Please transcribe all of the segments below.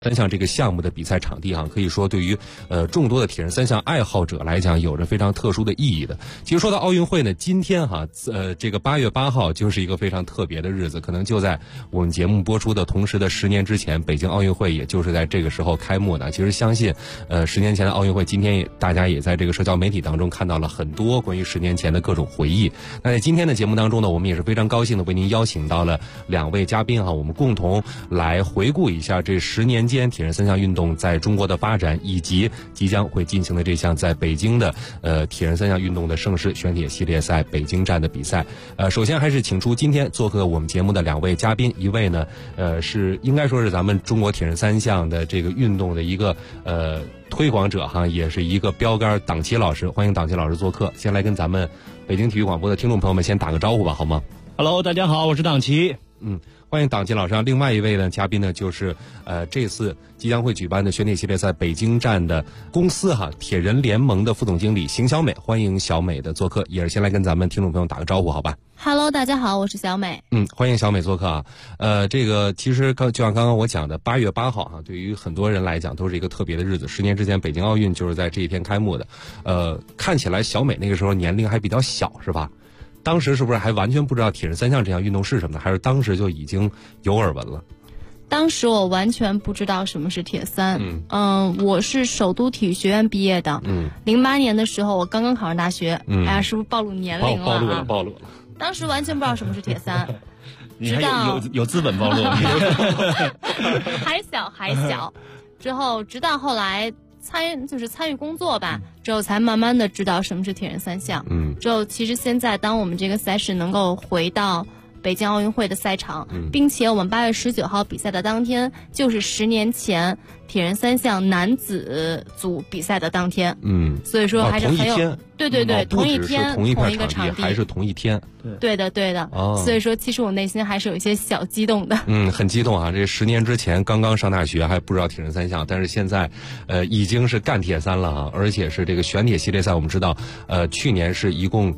三项这个项目的比赛场地可以说对于众多的铁人三项爱好者来讲有着非常特殊的意义的。其实说到奥运会呢，今天这个8月8号就是一个非常特别的日子，可能就在我们节目播出的同时的10年之前，北京奥运会也就是在这个时候开幕的。其实相信10年前的奥运会，今天大家也在这个社交媒体当中看到了很多关于10年前的各种回忆。那在今天的节目当中呢，我们也是非常高兴的为您邀请到了2位嘉宾我们共同来回顾一下这10年间铁人三项运动在中国的发展，以及即将会进行的这项在北京的铁人三项运动的盛世选铁系列赛北京站的比赛。首先还是请出今天做客我们节目的2位嘉宾，一位呢是应该说是咱们中国铁人三项的这个运动的一个推广者也是一个标杆，党旗老师，欢迎党旗老师做客。先来跟咱们北京体育广播的听众朋友们先打个招呼吧，好吗？ Hello， 大家好，我是党旗。 欢迎党旗老师。另外一位呢嘉宾呢就是这次即将会举办的选铁系列赛北京站的公司铁人联盟的副总经理邢小美，欢迎小美的做客，也是先来跟咱们听众朋友打个招呼，好吧？ Hello， 大家好，我是小美。 欢迎小美做客这个其实就像刚刚我讲的8月8号对于很多人来讲都是一个特别的日子。10年之前北京奥运就是在这一天开幕的。看起来小美那个时候年龄还比较小，是吧？当时是不是还完全不知道铁人三项这项运动是什么呢？还是当时就已经有耳闻了？ 当时我完全不知道什么是铁三。我是首都体育学院毕业的。08年的时候我刚刚考上大学。哎呀，是不是暴露年龄了？ 暴露了。当时完全不知道什么是铁三。 你还有资本暴露？ 还小。之后直到后来参与工作吧，之后才慢慢的知道什么是铁人三项。之后其实现在当我们这个赛事能够回到北京奥运会的赛场，并且我们8月19号比赛的当天就是10年前铁人三项男子组比赛的当天。所以说还是很有对，同一天同一个场地， 还是同一天。 对的。所以说其实我内心还是有一些小激动的。 很激动这10年之前刚刚上大学还不知道铁人三项，但是现在已经是干铁三了而且是这个选铁系列赛。我们知道去年是一共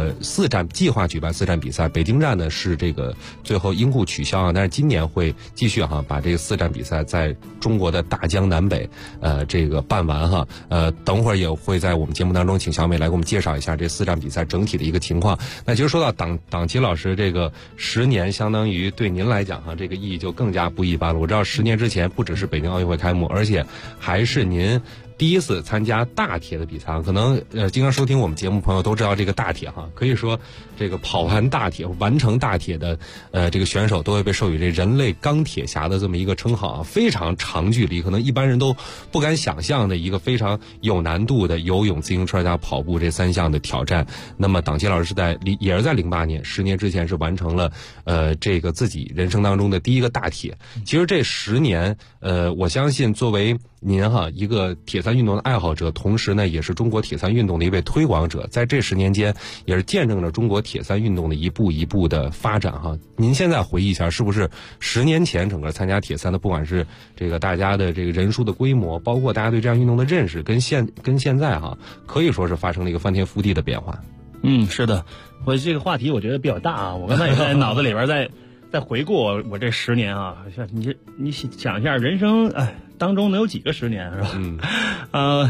4站，计划举办4站比赛，北京站呢是这个最后因故取消但是今年会继续把这个4站比赛在中国的大江南北这个办完等会儿也会在我们节目当中请小美来给我们介绍一下这4站比赛整体的一个情况。那其实说到党旗老师这个10年，相当于对您来讲这个意义就更加不一般了。我知道10年之前不只是北京奥运会开幕，而且还是您第一次参加大铁的比赛。可能经常收听我们节目朋友都知道这个大铁可以说这个跑完大铁完成大铁的这个选手都会被授予这人类钢铁侠的这么一个称号非常长距离，可能一般人都不敢想象的一个非常有难度的游泳、自行车加跑步这3项的挑战。那么党旗老师也是在08年10年之前是完成了这个自己人生当中的第一个大铁。其实这10年我相信作为您一个铁三运动的爱好者，同时呢也是中国铁三运动的一位推广者，在这10年间也是见证了中国铁三运动的一步一步的发展您现在回忆一下，是不是10年前整个参加铁三的，不管是这个大家的这个人数的规模，包括大家对这项运动的认识，跟现在可以说是发生了一个翻天覆地的变化。 是的，我这个话题我觉得比较大我刚才也在脑子里边在回顾我这10年你想一下，人生当中能有几个10年是吧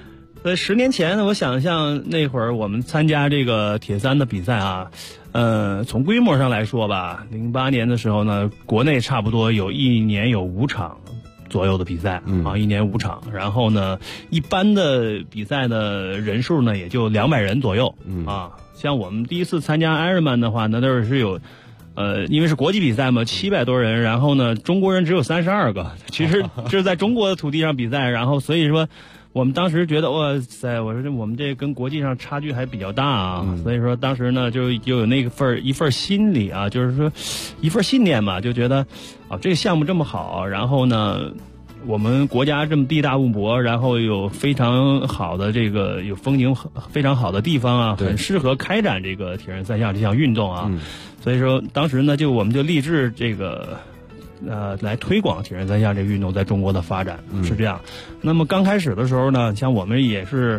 ？10年前呢，我想象那会儿我们参加这个铁三的比赛从规模上来说吧，08年的时候呢，国内差不多一年有5场左右的比赛1年5场，然后呢，一般的比赛的人数呢也就200人左右像我们第一次参加 Ironman 的话，那都是有因为是国际比赛嘛，700多人，然后呢，中国人只有32个。其实这是在中国的土地上比赛，然后所以说我们当时觉得哇塞，我说我们这跟国际上差距还比较大所以说当时呢就有那个一份心理就是说一份信念嘛，就觉得这个项目这么好，然后呢我们国家这么地大物博，然后有非常好的这个有风景非常好的地方很适合开展这个铁人三项这项运动所以说当时呢我们就立志这个来推广铁人三项这个运动在中国的发展是这样。那么刚开始的时候呢，像我们也是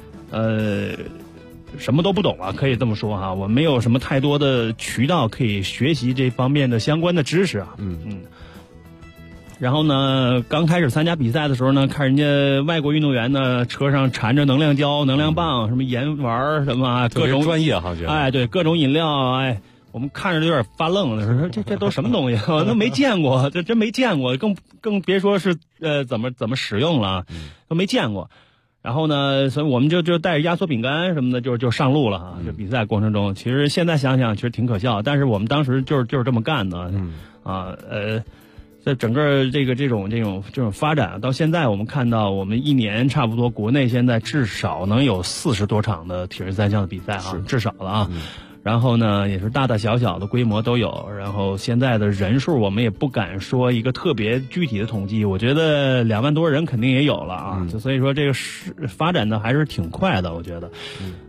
什么都不懂可以这么说我没有什么太多的渠道可以学习这方面的相关的知识然后呢，刚开始参加比赛的时候呢，看人家外国运动员呢车上缠着能量胶、能量棒、什么盐丸什么各种专业哈，觉得哎，对，各种饮料，哎，我们看着有点发愣了，说这都什么东西？我都没见过，这真没见过，更别说是怎么使用了，都没见过。然后呢，所以我们就带着压缩饼干什么的，就上路了哈。就比赛过程中，其实现在想想其实挺可笑，但是我们当时就是这么干的，在整个这种发展到现在，我们看到我们一年差不多国内现在至少能有40多场的铁人三项的比赛啊，至少了啊。然后呢，也是大大小小的规模都有。然后现在的人数，我们也不敢说一个特别具体的统计。我觉得2万多人肯定也有了啊。所以说这个发展的还是挺快的，我觉得。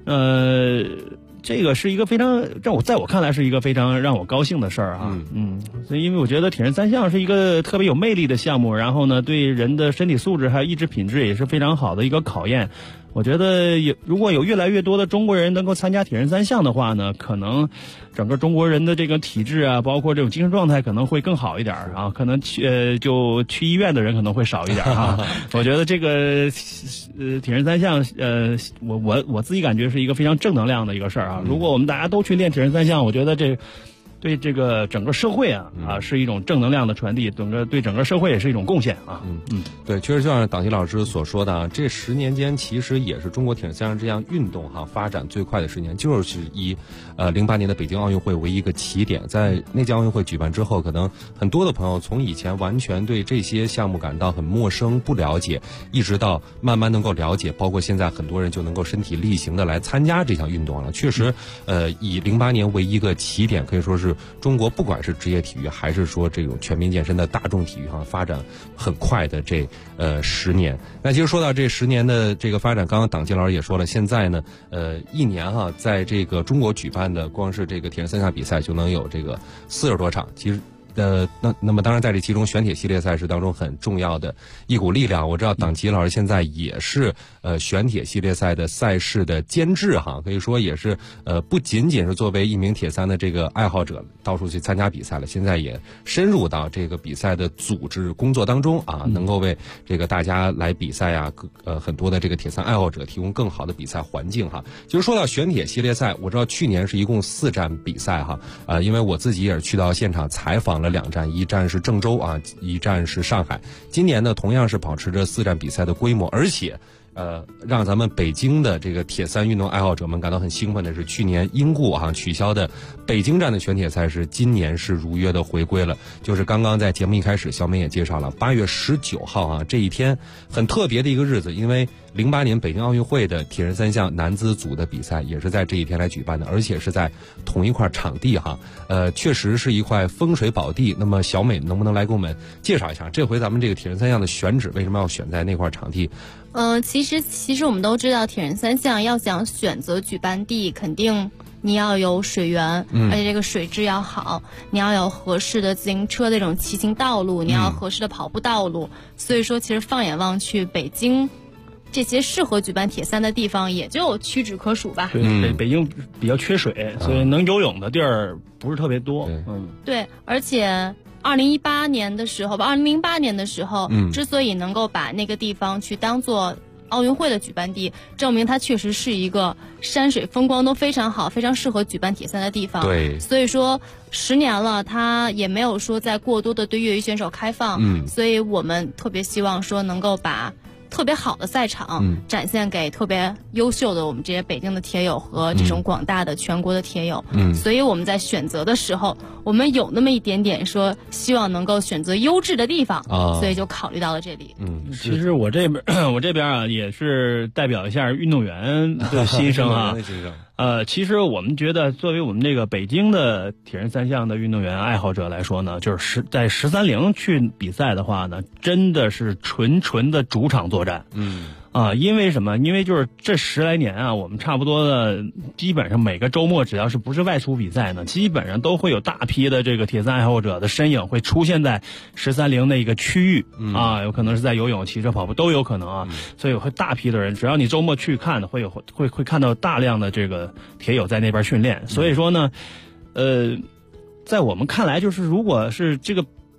这个是一个非常在我看来是一个非常让我高兴的事儿啊。所以因为我觉得铁人三项是一个特别有魅力的项目，然后呢，对人的身体素质还有意志品质也是非常好的一个考验。我觉得如果有越来越多的中国人能够参加铁人三项的话呢，可能整个中国人的这个体质啊，包括这种精神状态可能会更好一点啊，可能就去医院的人可能会少一点啊。我觉得这个铁人三项我自己感觉是一个非常正能量的一个事儿啊。如果我们大家都去练铁人三项，我觉得对这个整个社会是一种正能量的传递，对整个社会也是一种贡献啊。 对，确实就像党旗老师所说的啊，这10年间其实也是中国铁人三项这项运动发展最快的10年，就是以08年的北京奥运会为一个起点。在那届奥运会举办之后，可能很多的朋友从以前完全对这些项目感到很陌生、不了解，一直到慢慢能够了解，包括现在很多人就能够身体力行的来参加这项运动了。确实，以08年为一个起点，可以说是中国不管是职业体育还是说这种全民健身的大众体育发展很快的这10年。那其实说到这10年的这个发展，刚刚党纪老师也说了，现在呢一年在这个中国举办的光是这个铁人三项比赛就能有这个40多场。其实那么当然在这其中选铁系列赛事当中很重要的一股力量，我知道党旗老师现在也是选铁系列赛的赛事的监制可以说也是不仅仅是作为一名铁三的这个爱好者到处去参加比赛了，现在也深入到这个比赛的组织工作当中能够为这个大家来比赛很多的这个铁三爱好者提供更好的比赛环境就是说到选铁系列赛，我知道去年是一共4站比赛因为我自己也是去到现场采访了2站，一站是郑州一站是上海。今年呢，同样是保持着4站比赛的规模，而且让咱们北京的这个铁三运动爱好者们感到很兴奋的是，去年因故取消的北京站的选铁赛事，今年是如约的回归了。就是刚刚在节目一开始，小美也介绍了8月19号这一天很特别的一个日子，因为08年北京奥运会的铁人三项男子组的比赛也是在这一天来举办的，而且是在同一块场地确实是一块风水宝地。那么小美能不能来给我们介绍一下，这回咱们这个铁人三项的选址为什么要选在那块场地？ 其实我们都知道，铁人三项要想选择举办地，肯定你要有水源，而且这个水质要好，你要有合适的自行车这种骑行道路，你要有合适的跑步道路。所以说，其实放眼望去，北京这些适合举办铁三的地方也就屈指可数吧。 对，北京比较缺水，所以能游泳的地儿不是特别多。 对，而且2008年的时候，之所以能够把那个地方去当做奥运会的举办地，证明它确实是一个山水风光都非常好、非常适合举办铁三的地方。 对， 所以说10年了，它也没有说在过多的对业余选手开放。所以我们特别希望说能够把特别好的赛场展现给特别优秀的我们这些北京的铁友和这种广大的全国的铁友。所以我们在选择的时候，我们有那么一点点说希望能够选择优质的地方，所以就考虑到了这里。 其实我这边也是代表一下运动员的心声其实我们觉得，作为我们这个北京的铁人三项的运动员爱好者来说呢，就是在13.0去比赛的话呢，真的是纯的主场作战。因为什么？因为就是这10来年我们差不多的基本上每个周末，只要是不是外出比赛呢，基本上都会有大批的这个铁三爱好者的身影会出现在13.0那个区域有可能是在游泳、骑车、跑步都有可能所以会大批的人，只要你周末去看的，会看到大量的这个铁友在那边训练。所以说呢，在我们看来，就是如果是这个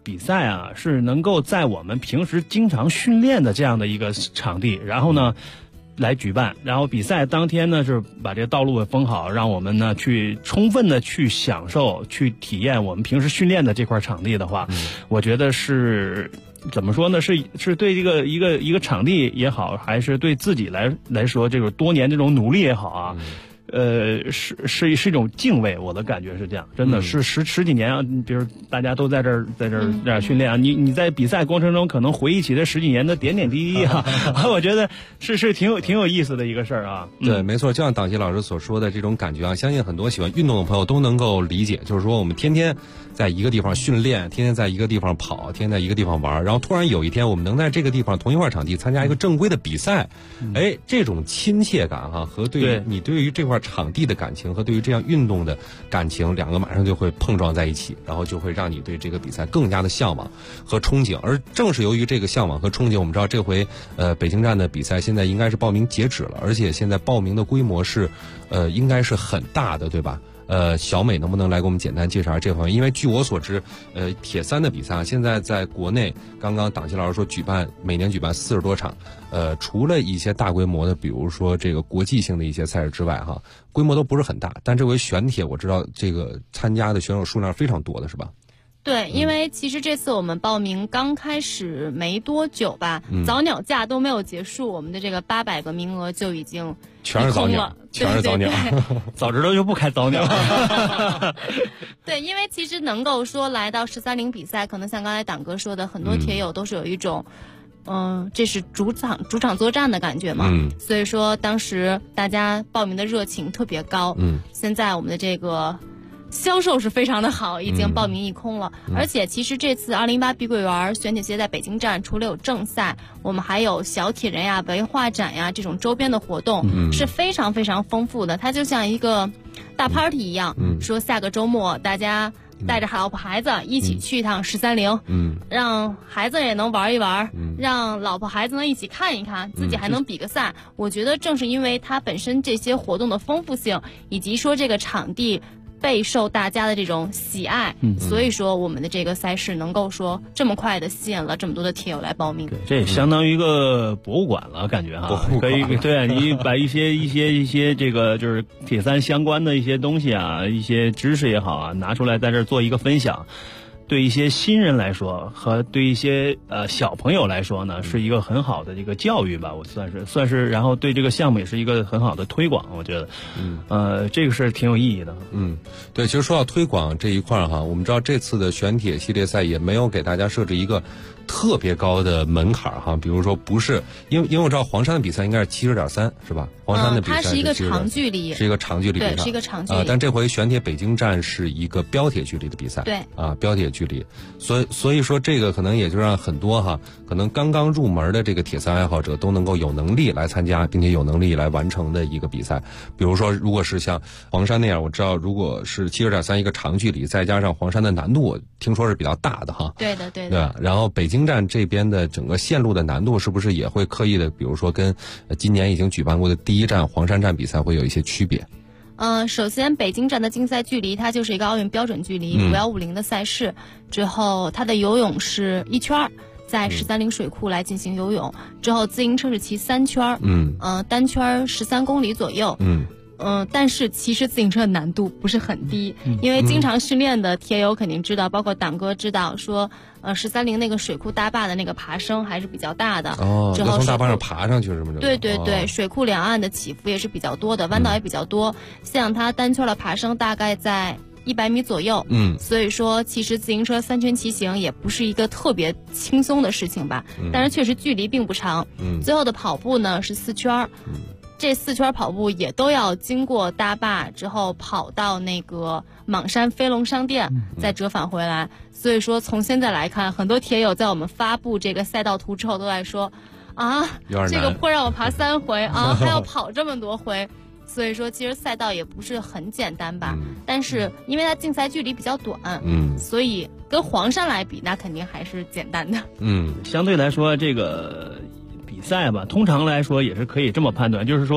比赛啊是能够在我们平时经常训练的这样的一个场地，然后呢来举办，然后比赛当天呢是把这个道路封好，让我们呢去充分的去享受、去体验我们平时训练的这块场地的话，我觉得是怎么说呢？是对这个一个场地也好，还是对自己来说，这种多年这种努力也好啊。是一种敬畏，我的感觉是这样，真的是十几年啊，比如大家都在这儿训练啊，你在比赛过程中可能回忆起这十几年的点点滴滴啊，我觉得是挺有意思的一个事儿啊。 对，没错，就像党希老师所说的这种感觉啊，相信很多喜欢运动的朋友都能够理解，就是说我们天天在一个地方训练，天天在一个地方跑，天天在一个地方玩，然后突然有一天我们能在这个地方同一块场地参加一个正规的比赛，这种亲切感哈，和对于这块场地的感情和对于这样运动的感情，两个马上就会碰撞在一起，然后就会让你对这个比赛更加的向往和憧憬。而正是由于这个向往和憧憬，我们知道这回北京站的比赛现在应该是报名截止了，而且现在报名的规模是应该是很大的，对吧？小美能不能来给我们简单介绍一下这方面？因为据我所知，铁三的比赛现在在国内，刚刚党希老师说每年举办40多场，除了一些大规模的，比如说这个国际性的一些赛事之外，哈，规模都不是很大。但这回选铁，我知道这个参加的选手数量非常多的，是吧？ 对，因为其实这次我们报名刚开始没多久吧，早鸟价都没有结束，我们的这个800个名额就已经全是早鸟，全是早鸟， 早知道就不开早鸟。 对，因为其实能够说来到13.0比赛，可能像刚才党哥说的，很多铁友都是有一种，这是主场作战的感觉嘛。所以说当时大家报名的热情特别高。现在我们的这个销售是非常的好，已经报名一空了。而且其实这次2018碧桂园选铁鞋在北京站，除了有正赛，我们还有小铁人呀、文化展呀这种周边的活动，是非常非常丰富的。它就像一个大 party 一样，说下个周末大家带着老婆孩子一起去一趟13.0，让孩子也能玩一玩，让老婆孩子呢一起看一看，自己还能比个赛。我觉得正是因为它本身这些活动的丰富性，以及说这个场地备受大家的这种喜爱，所以说我们的这个赛事能够说这么快的吸引了这么多的铁友来报名。 对，这也相当于一个博物馆了，感觉哈，可以对你把一些这个就是铁三相关的一些东西啊，一些知识也好啊，拿出来在这儿做一个分享。对一些新人来说和对一些小朋友来说呢，是一个很好的一个教育吧，我算是，然后对这个项目也是一个很好的推广，我觉得，这个是挺有意义的。 对，其实说到推广这一块哈，我们知道这次的选铁系列赛也没有给大家设置一个特别高的门槛哈，比如说不是，因为我知道黄山的比赛应该是70.3是吧？黄山的比赛它是一个长距离， 是一个长距离比赛， 对，是一个长距离。 但这回选铁北京站是一个标铁距离的比赛， 对， 标铁距离，所以说这个可能也就让很多可能刚刚入门的这个铁三爱好者都能够有能力来参加，并且有能力来完成的一个比赛。比如说，如果是像黄山那样，我知道如果是70.3一个长距离，再加上黄山的难度，我听说是比较大的哈。 对的，对的。对，然后北京站这边的整个线路的难度是不是也会刻意的，比如说跟今年已经举办过的第一站黄山站比赛会有一些区别？ 首先北京站的竞赛距离它就是一个奥运标准距离5150的赛事，之后它的游泳是1圈，在13.0水库来进行游泳，之后自行车是骑3圈，单圈13公里左右，但是其实自行车的难度不是很低，因为经常训练的铁友肯定知道，包括党哥知道说，13.0那个水库大坝的那个爬升还是比较大的。 要从大坝上爬上去是吗？ 对，水库两岸的起伏也是比较多的，弯道也比较多。像它单圈的爬升大概在100米左右，所以说其实自行车3圈骑行也不是一个特别轻松的事情吧，但是确实距离并不长。最后的跑步呢是4圈。这4圈跑步也都要经过大坝之后跑到那个邙山飞龙商店，再折返回来。所以说从现在来看，很多铁友在我们发布这个赛道图之后都在说这个坡让我爬3回啊，还要跑这么多回。所以说其实赛道也不是很简单吧，但是因为它竞赛距离比较短，所以跟黄山来比那肯定还是简单的。 相对来说这个比赛吧，通常来说也是可以这么判断，就是说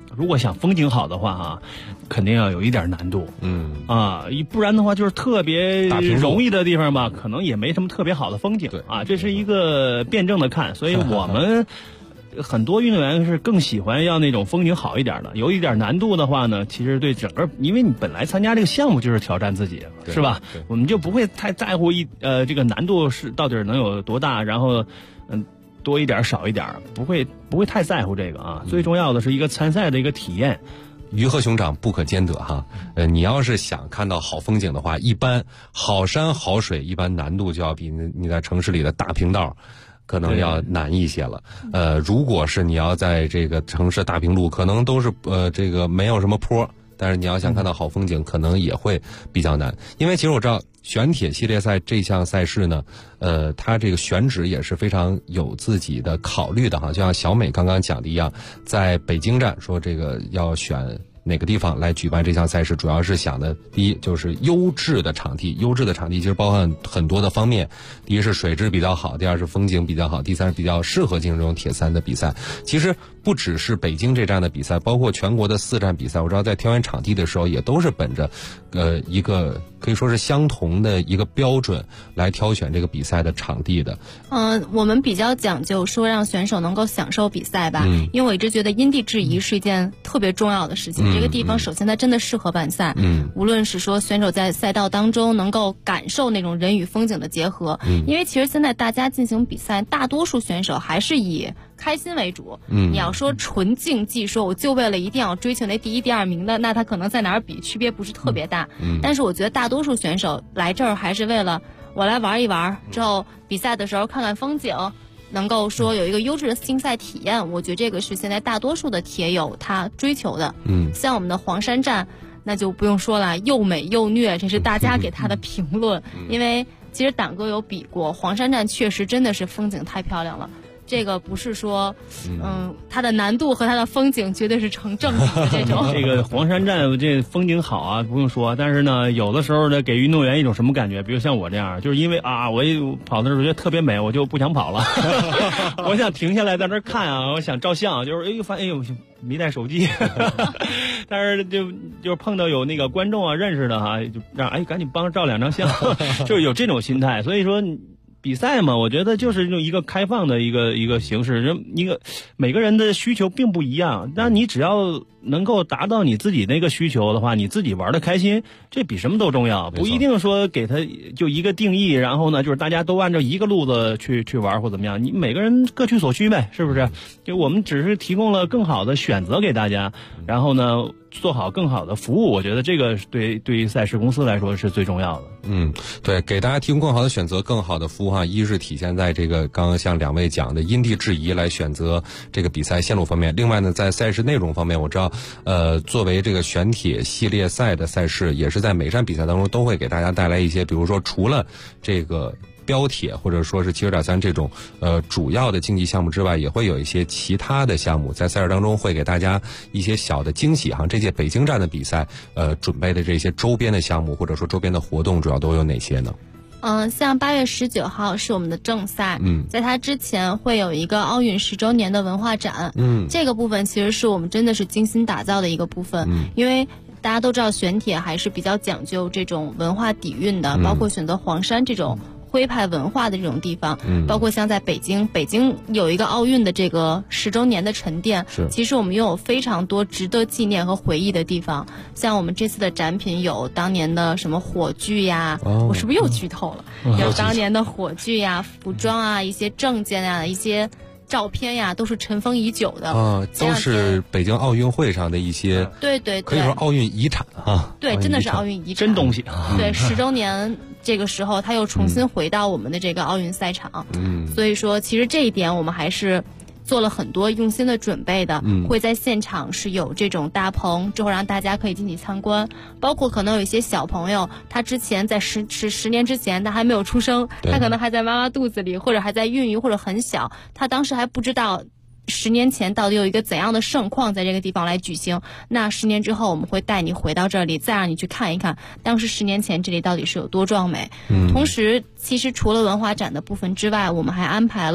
如果想风景好的话哈，肯定要有一点难度。不然的话就是特别容易的地方吧，可能也没什么特别好的风景啊。这是一个辩证的看，所以我们很多运动员是更喜欢要那种风景好一点的，有一点难度的话呢，其实对整个，因为你本来参加这个项目就是挑战自己，是吧？我们就不会太在乎这个难度是到底能有多大，然后多一点少一点，不会太在乎这个啊。最重要的是一个参赛的一个体验。 鱼和熊掌不可兼得哈，你要是想看到好风景的话，一般好山好水一般难度就要比你在城市里的大平道可能要难一些了。如果是你要在这个城市大平路，可能都是这个没有什么坡，但是你要想看到好风景，可能也会比较难。因为其实我知道选铁系列赛这项赛事呢，它这个选址也是非常有自己的考虑的哈。就像小美刚刚讲的一样，在北京站说这个要选哪个地方来举办这项赛事，主要是想的第一就是优质的场地，优质的场地其实包含很多的方面，第一是水质比较好，第二是风景比较好，第三是比较适合进行这种铁三的比赛。其实不只是北京这站的比赛，包括全国的4站比赛，我知道在挑选场地的时候也都是本着一个可以说是相同的一个标准来挑选这个比赛的场地的。 我们比较讲究说让选手能够享受比赛吧，因为我一直觉得因地制宜是一件特别重要的事情。这个地方首先它真的适合办赛，无论是说选手在赛道当中能够感受那种人与风景的结合，因为其实现在大家进行比赛，大多数选手还是以开心为主。你要说纯竞技，说我就为了一定要追求那第一、第二名的，那他可能在哪儿比区别不是特别大。但是我觉得大多数选手来这儿还是为了我来玩一玩，之后比赛的时候看看风景，能够说有一个优质的竞赛体验。我觉得这个是现在大多数的铁友他追求的。像我们的黄山站，那就不用说了，又美又虐，这是大家给他的评论。因为其实胆哥有比过，黄山站确实真的是风景太漂亮了。这个不是说，它的难度和它的风景绝对是成正比的这种。 这个黄山站这风景好啊，不用说。但是呢，有的时候呢，给运动员一种什么感觉？比如像我这样，就是因为我跑的时候觉得特别美，我就不想跑了。我想停下来在那看啊，我想照相，就是发现没带手机。但是就碰到有那个观众啊认识的哈，就让赶紧帮着照2张相，就是有这种心态。所以说比赛嘛，我觉得就是用一个开放的一个形式，每个人的需求并不一样，但你只要能够达到你自己那个需求的话，你自己玩的开心，这比什么都重要。不一定说给他就一个定义，然后呢就是大家都按照一个路子去玩或怎么样，你每个人各取所需呗，是不是？就我们只是提供了更好的选择给大家，然后呢做好更好的服务，我觉得这个对于赛事公司来说是最重要的。 对，给大家提供更好的选择，更好的服务哈。一是体现在这个刚刚像2位讲的因地制宜来选择这个比赛线路方面，另外呢在赛事内容方面，我知道作为这个选铁系列赛的赛事，也是在每站比赛当中都会给大家带来一些，比如说除了这个标铁或者说是70.3这种主要的竞技项目之外，也会有一些其他的项目在赛事当中会给大家一些小的惊喜哈。这届北京站的比赛准备的这些周边的项目或者说周边的活动主要都有哪些呢？ 像8月19号是我们的正赛，在它之前会有一个奥运10周年的文化展，这个部分其实是我们真的是精心打造的一个部分，因为大家都知道选铁还是比较讲究这种文化底蕴的，包括选择黄山这种徽派文化的这种地方，包括像在北京有一个奥运的这个10周年的沉淀，其实我们拥有非常多值得纪念和回忆的地方。像我们这次的展品有当年的什么火炬呀，我是不是又剧透了？有当年的火炬呀、服装啊、一些证件啊、一些照片呀，都是尘封已久的都是北京奥运会上的一些， 对， 可以说奥运遗产啊。 对，真的是奥运遗产， 真东西。 对，10周年这个时候，他又重新回到我们的这个奥运赛场，所以说其实这一点我们还是做了很多用心的准备的，会在现场是有这种大棚，之后让大家可以进去参观，包括可能有一些小朋友，他之前在10年之前他还没有出生，他可能还在妈妈肚子里，或者还在孕育，或者很小，他当时还不知道10年前到底有一个怎样的盛况在这个地方来举行。那10年之后我们会带你回到这里，再让你去看一看当时10年前这里到底是有多壮美。同时其实除了文化展的部分之外，我们还安排了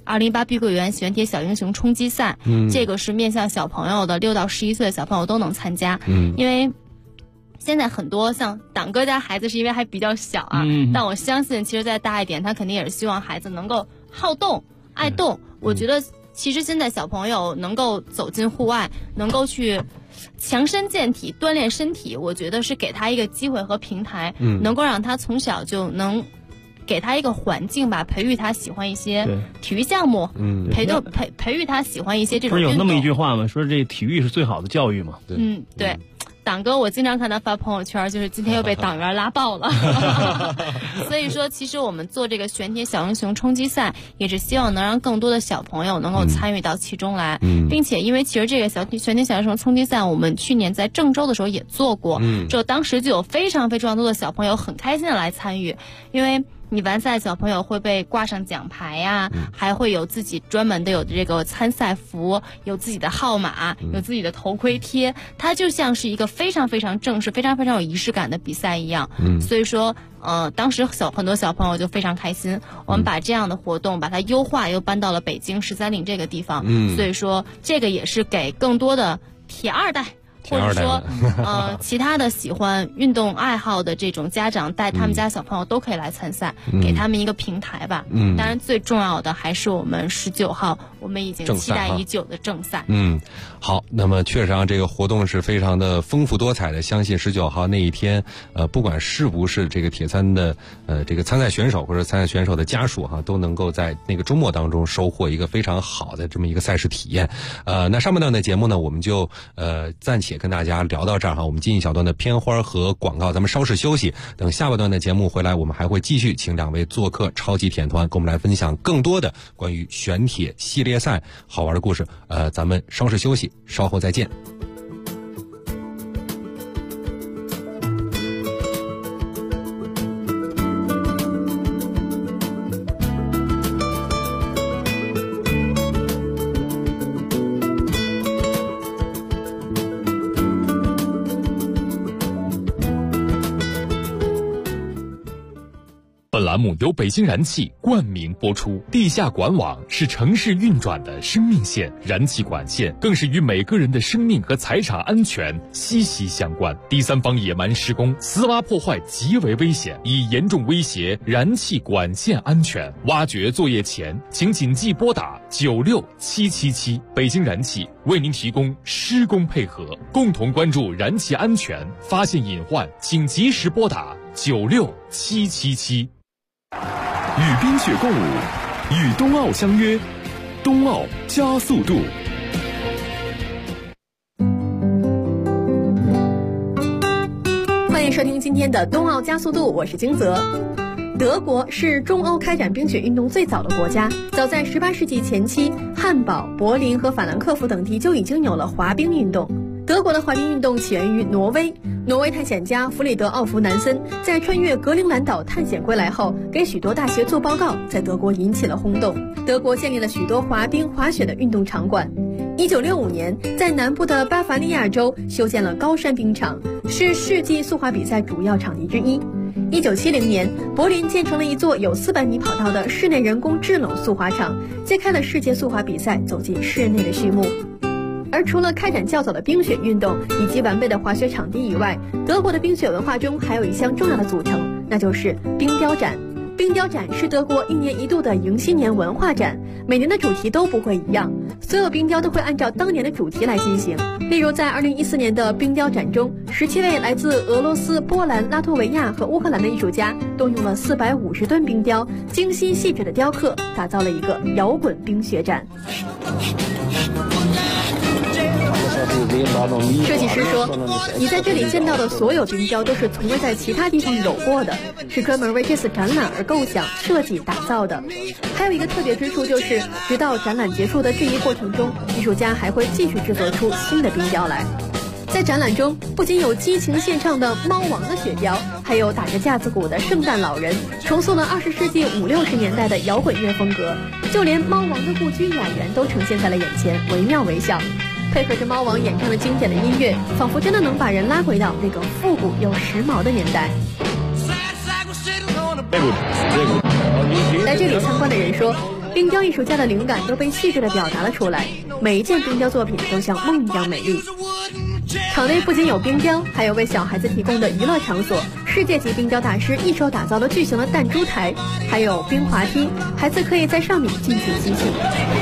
2018碧桂园玄铁小英雄冲击赛，这个是面向小朋友的，6到11岁的小朋友都能参加，因为现在很多像党哥家孩子是因为还比较小啊，但我相信其实再大一点，他肯定也是希望孩子能够好动、爱动。我觉得其实现在小朋友能够走进户外，能够去强身健体、锻炼身体，我觉得是给他一个机会和平台，能够让他从小就能给他一个环境吧，培育他喜欢一些体育项目，培育他喜欢一些这种运动。 不是有那么一句话吗？说这体育是最好的教育嘛？ 对。党哥，我经常看他发朋友圈，就是今天又被党员拉爆了。所以说，其实我们做这个玄铁小英雄冲击赛，也是希望能让更多的小朋友能够参与到其中来，并且因为其实这个玄铁小英雄冲击赛，我们去年在郑州的时候也做过，当时就有非常非常多的小朋友很开心的来参与，因为你完赛小朋友会被挂上奖牌呀，还会有自己专门的有这个参赛服，有自己的号码，有自己的头盔贴，它就像是一个非常非常正式、非常非常有仪式感的比赛一样。所以说，当时很多小朋友就非常开心。我们把这样的活动把它优化，又搬到了北京13岭这个地方。所以说，这个也是给更多的铁二代。或者说，其他的喜欢运动爱好的这种家长带他们家小朋友都可以来参赛，给他们一个平台吧。当然最重要的还是我们19号，我们已经期待已久的正赛。 好，那么确实这个活动是非常的丰富多彩的，相信19号那一天，不管是不是这个铁三的这个参赛选手或者参赛选手的家属都能够在那个周末当中收获一个非常好的这么一个赛事体验。那上半段的节目呢，我们就暂且跟大家聊到这儿我们进一小段的片花和广告，咱们稍事休息，等下半段的节目回来，我们还会继续请2位做客超级铁团，跟我们来分享更多的关于玄铁系列赛好玩的故事。咱们稍事休息，稍后再见。 本栏目由北京燃气冠名播出。地下管网是城市运转的生命线，燃气管线更是与每个人的生命和财产安全息息相关。第三方野蛮施工、私挖破坏极为危险，已严重威胁燃气管线安全。挖掘作业前，请谨记拨打96777。北京燃气为您提供施工配合，共同关注燃气安全，发现隐患请及时拨打96777。 与冰雪共舞，与冬奥相约，冬奥加速度。 欢迎收听今天的冬奥加速度，我是金泽。德国是中欧开展冰雪运动最早的国家，早在18世纪前期，汉堡、柏林和法兰克福等地就已经有了滑冰运动。德国的滑冰运动起源于挪威，挪威探险家弗里德奥弗南森在穿越格陵兰岛探险归来后，给许多大学做报告，在德国引起了轰动。德国建立了许多滑冰、滑雪的运动场馆。1965年，在南部的巴伐利亚州修建了高山冰场，是世纪速滑比赛主要场地之一。1970年，柏林建成了一座有400米跑道的室内人工制冷速滑场，揭开了世界速滑比赛走进室内的序幕。而除了开展较早的冰雪运动以及完备的滑雪场地以外，德国的冰雪文化中还有一项重要的组成，那就是冰雕展。冰雕展是德国1年1度的迎新年文化展，每年的主题都不会一样，所有冰雕都会按照当年的主题来进行。例如在2014年的冰雕展中，17位来自俄罗斯、波兰、拉脱维亚和乌克兰的艺术家动用了450吨冰雕，精心细致的雕刻，打造了一个摇滚冰雪展。设计师说，你在这里见到的所有冰雕都是从未在其他地方有过的，是专门为这次展览而构想、设计、打造的。还有一个特别之处就是，直到展览结束的这一过程中，艺术家还会继续制作出新的冰雕来。在展览中，不仅有激情献唱的猫王的雪雕，还有打着架子鼓的圣诞老人，重塑了20世纪50、60年代的摇滚乐风格。就连猫王的故居雅园都呈现在了眼前，惟妙惟肖。配合着猫王演唱的经典的音乐，仿佛真的能把人拉回到那个复古又时髦的年代。来这里参观的人说， 冰雕艺术家的灵感都被细致地表达了出来，每一件冰雕作品都像梦一样美丽。场内不仅有冰雕，还有为小孩子提供的娱乐场所，世界级冰雕大师一手打造了巨型的弹珠台，还有冰滑梯，孩子可以在上面尽情嬉戏。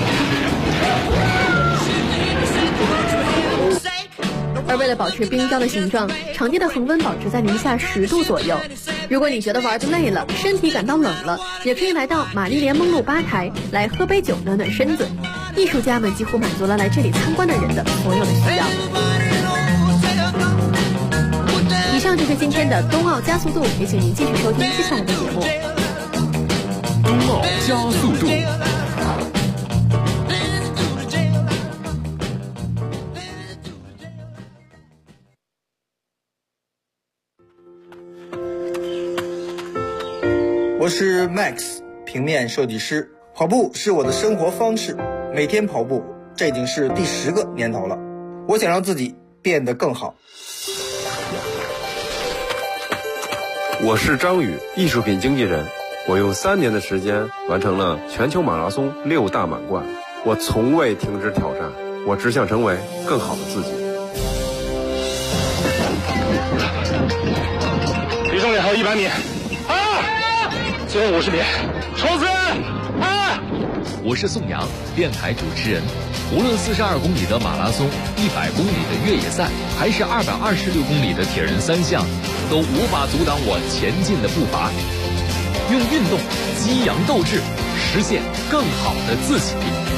而为了保持冰雕的形状，场地的恒温保持在零下10度左右。如果你觉得玩得累了，身体感到冷了，也可以来到玛丽莲梦露吧台来喝杯酒暖暖身子。艺术家们几乎满足了来这里参观的人的所有的需要。以上就是今天的冬奥加速度，也请您继续收听接下来的节目。 冬奥加速度。 我是 Max， 平面设计师。跑步是我的生活方式，每天跑步，这已经是第10个年头了。我想让自己变得更好。 我是张宇，艺术品经纪人。我用3年的时间完成了全球马拉松6大满贯。我从未停止挑战，我只想成为更好的自己。 李总理还有100米。最后50米，冲刺！ 我是宋阳，电台主持人。无论42公里的马拉松、100公里的越野赛，还是226公里的铁人3项，都无法阻挡我前进的步伐。用运动激扬斗志，实现更好的自己。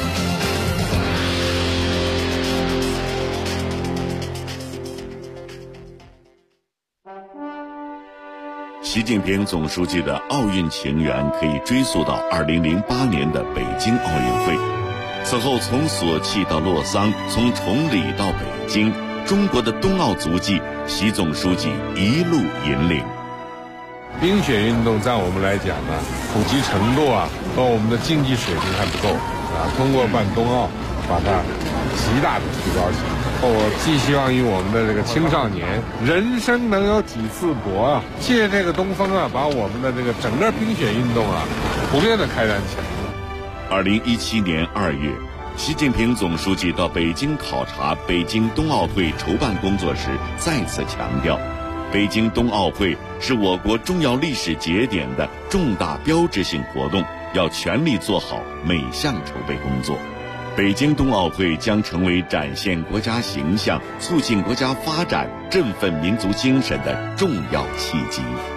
习近平总书记的奥运情缘可以追溯到2008年的北京奥运会。此后从索契到洛桑，从崇礼到北京，中国的冬奥足迹，习总书记一路引领。 冰雪运动在我们来讲呢，普及程度和我们的竞技水平还不够通过办冬奥，把它极大的提高起来。我寄希望于我们的这个青少年，人生能有几次搏借这个东风把我们的这个整个冰雪运动普遍的开展起来。 2017年2月，习近平总书记到北京考察北京冬奥会筹办工作时，再次强调，北京冬奥会是我国重要历史节点的重大标志性活动，要全力做好每项筹备工作。北京冬奥会将成为展现国家形象、促进国家发展、振奋民族精神的重要契机。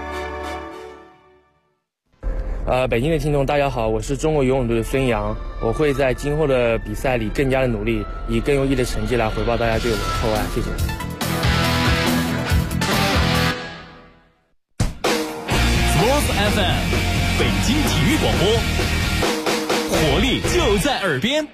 北京的听众大家好，我是中国游泳队的孙杨，我会在今后的比赛里更加的努力，以更优异的成绩来回报大家对我的厚爱，谢谢。 Sports FM， 北京体育广播，活力就在耳边。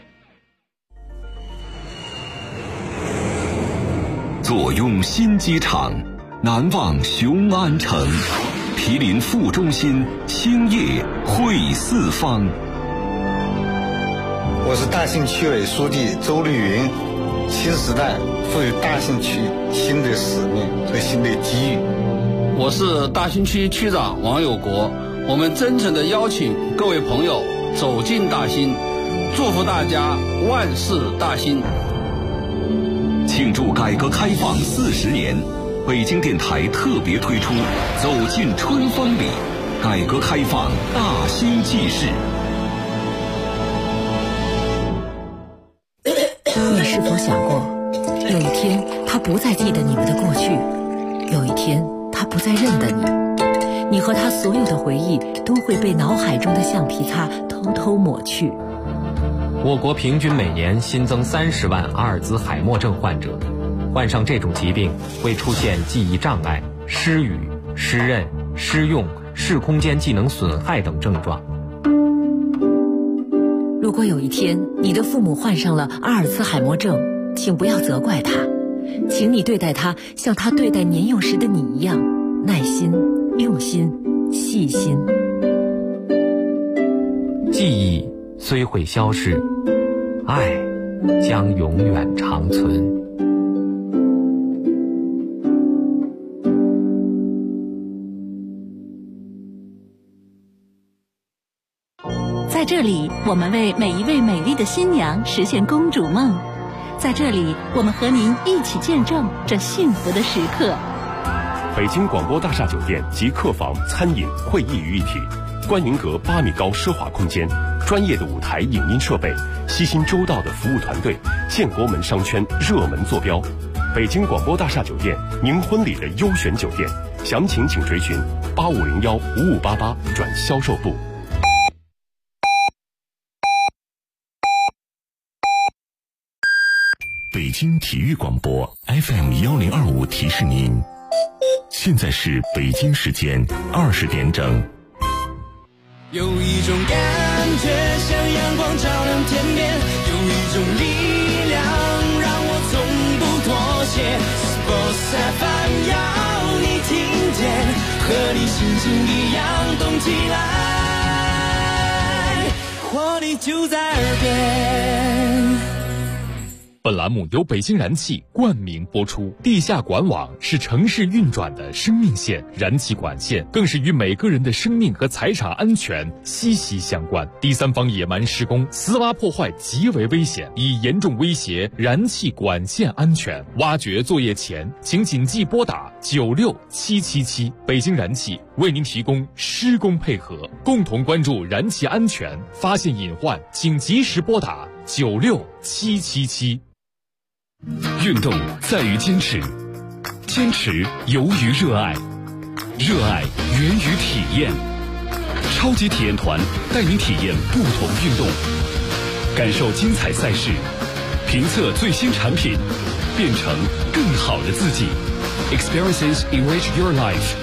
坐拥新机场，难忘雄安城，毗邻副中心，兴业汇四方。 我是大兴区委书记周绿云。新时代赋予大兴区新的使命和新的机遇。 我是大兴区区长王有国。我们真诚地邀请各位朋友走进大兴，祝福大家万事大兴。 庆祝改革开放40年，北京电台特别推出《走进春风里》，改革开放大兴纪事。 你是否想过，有一天他不再记得你们的过去，有一天他不再认得你，你和他所有的回忆都会被脑海中的橡皮擦偷偷抹去。 我国平均每年新增30万阿尔兹海默症患者，患上这种疾病会出现记忆障碍、失语、失认、失用、视空间技能损害等症状。 如果有一天你的父母患上了阿尔兹海默症，请不要责怪他，请你对待他像他对待年幼时的你一样，耐心、用心、细心。 记忆虽会消逝，爱将永远长存。 在这里，我们为每一位美丽的新娘实现公主梦。在这里，我们和您一起见证这幸福的时刻。 北京广播大厦酒店集客房、餐饮、会议于一体，观云阁8米高奢华空间，专业的舞台影音设备，悉心周到的服务团队，建国门商圈热门坐标。北京广播大厦酒店，您婚礼的优选酒店，详情请垂询8501-5588转销售部。 北京体育广播 FM1025提示您，现在是北京时间20点整。 有一种感觉像阳光照亮天边，有一种力量让我从不妥协。Sports FM 要你听见，和你心情一样动起来，活力就在耳边。 本栏目由北京燃气冠名播出。地下管网是城市运转的生命线，燃气管线更是与每个人的生命和财产安全息息相关。第三方野蛮施工、私挖破坏极为危险，已严重威胁燃气管线安全。挖掘作业前，请谨记拨打96777。北京燃气为您提供施工配合，共同关注燃气安全，发现隐患请及时拨打96777。 运动在于坚持，坚持由于热爱，热爱源于体验。超级体验团带您体验不同运动，感受精彩赛事，评测最新产品，变成更好的自己。Experiences enrich your life。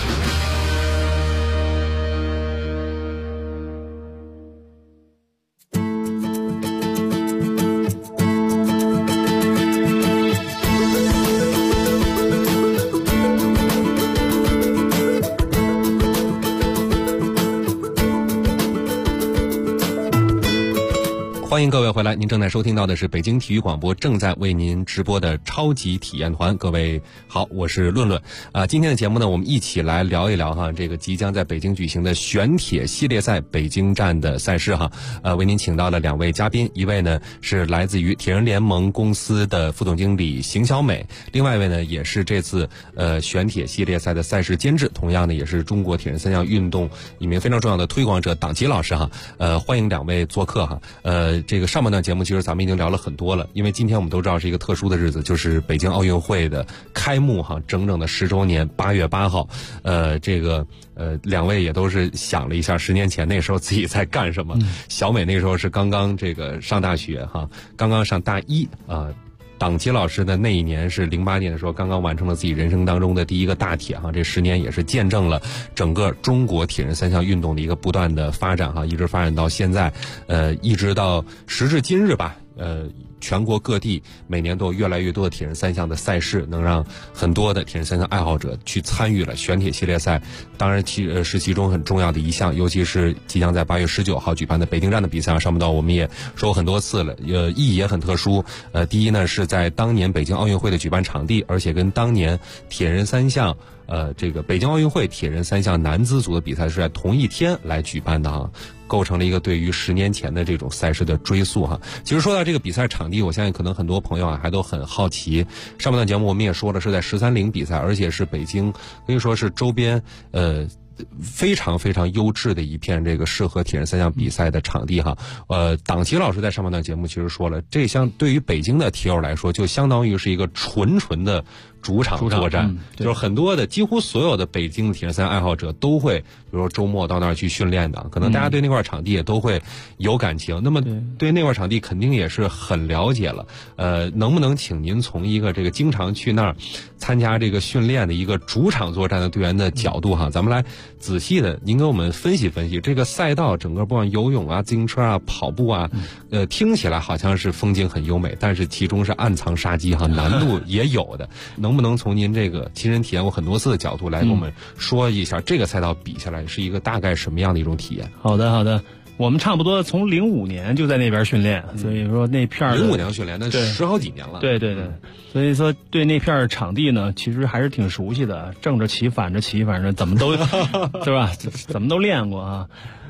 欢迎各位回来，您正在收听到的是北京体育广播正在为您直播的超级体验团。各位好，我是论论。今天的节目呢，我们一起来聊一聊哈，这个即将在北京举行的选铁系列赛北京站的赛事哈。为您请到了2位嘉宾，一位呢是来自于铁人联盟公司的副总经理邢小美，另外一位呢也是这次选铁系列赛的赛事监制，同样呢也是中国铁人3项运动一名非常重要的推广者党吉老师哈。欢迎2位做客哈。这个上半段节目其实咱们已经聊了很多了，因为今天我们都知道是一个特殊的日子，就是北京奥运会的开幕哈，整整的10周年，8月8号。2位也都是想了一下10年前那时候自己在干什么。小美那时候是刚刚这个上大学哈，刚刚上大一啊。党吉老师的那一年是08年的时候，刚刚完成了自己人生当中的第一个大铁哈，这10年也是见证了整个中国铁人3项运动的一个不断的发展哈，一直发展到现在，一直到时至今日吧，全国各地每年都有越来越多的铁人3项的赛事，能让很多的铁人3项爱好者去参与了选铁系列赛。当然是其中很重要的一项，尤其是即将在8月19号举办的北京站的比赛上半段我们也说过很多次了，意义也很特殊。第一呢是在当年北京奥运会的举办场地，而且跟当年铁人3项这个北京奥运会铁人3项男子组的比赛是在同一天来举办的哈，构成了一个对于10年前的这种赛事的追溯哈。其实说到这个比赛场地，我相信可能很多朋友还都很好奇。上半段节目我们也说了，是在13.0比赛，而且是北京可以说是周边非常非常优质的一片这个适合铁人3项比赛的场地哈。党吉老师在上半段节目其实说了，这项对于北京的铁友来说，就相当于是一个纯的主场作战，就是很多的几乎所有的北京的铁人3项爱好者都会，比如说周末到那儿去训练的，可能大家对那块场地也都会有感情。那么对那块场地肯定也是很了解了。能不能请您从一个这个经常去那儿参加这个训练的一个主场作战的队员的角度哈，咱们来仔细的您给我们分析分析这个赛道整个不管游泳啊、自行车啊、跑步啊，听起来好像是风景很优美，但是其中是暗藏杀机哈，难度也有的。能不能从您这个亲身体验过很多次的角度来跟我们说一下这个赛道比下来是一个大概什么样的一种体验？ 好的，我们差不多从05年就在那边训练，所以说那片 05年训练，那10好几年了。 对，所以说对那片场地呢，其实还是挺熟悉的，正着骑、反着骑，反正怎么都是吧，怎么都练过啊。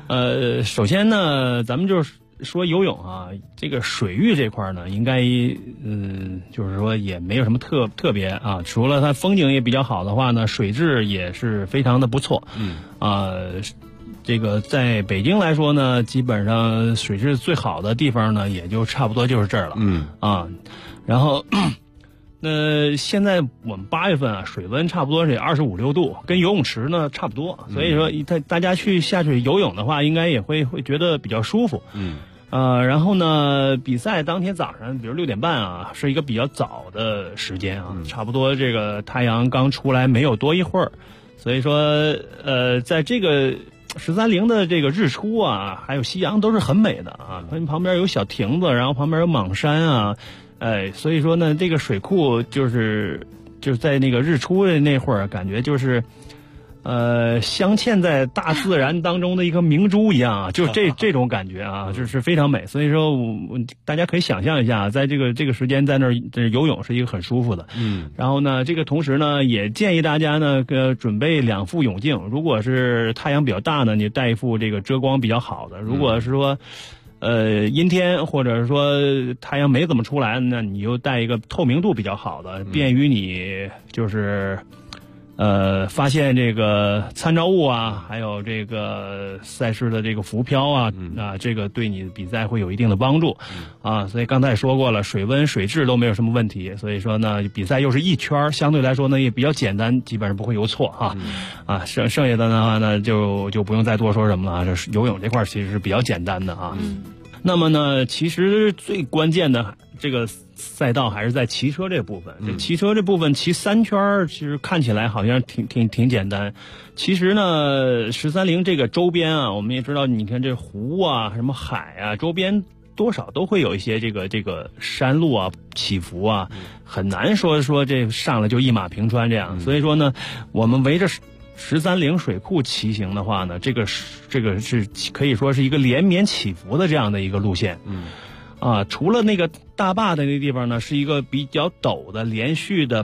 首先呢，咱们就是说游泳啊，这个水域这块呢，应该就是说也没有什么特别啊，除了它风景也比较好的话呢，水质也是非常的不错。这个在北京来说呢，基本上水质最好的地方呢，也就差不多就是这儿了。然后那现在我们8月份啊，水温差不多是25、26度，跟游泳池呢差不多，所以说大家下去游泳的话，应该也会觉得比较舒服。然后呢，比赛当天早上，比如6点半啊，是一个比较早的时间啊，差不多这个太阳刚出来没有多一会儿，所以说在这个13陵的这个日出啊，还有夕阳都是很美的啊，旁边有小亭子，然后旁边有莽山啊，所以说呢，这个水库就是在那个日出的那会儿，感觉就是镶嵌在大自然当中的一颗明珠一样啊，就这种感觉啊，就是非常美。所以说大家可以想象一下，在这个时间在那儿游泳是一个很舒服的。然后呢，这个同时呢，也建议大家呢准备2副泳镜。如果是太阳比较大呢，你带一副这个遮光比较好的；如果是说阴天或者是说太阳没怎么出来，那你就带一个透明度比较好的，便于你就是发现这个参照物啊，还有这个赛事的这个浮漂啊，这个对你的比赛会有一定的帮助啊。所以刚才也说过了，水温、水质都没有什么问题，所以说呢，比赛又是一圈，相对来说呢也比较简单，基本上不会有错啊。剩下的话呢就不用再多说什么了。这游泳这块其实是比较简单的啊。那么呢，其实最关键的这个赛道还是在骑车这部分。这骑车这部分骑3圈，其实看起来好像挺简单。其实呢，13陵这个周边啊，我们也知道，你看这湖啊、什么海啊，周边多少都会有一些这个山路啊、起伏啊，很难说这上来就一马平川这样。所以说呢，我们围着13陵水库骑行的话呢，这个是可以说是一个连绵起伏的这样的一个路线。除了那个大坝的那个地方呢，是一个比较陡的连续的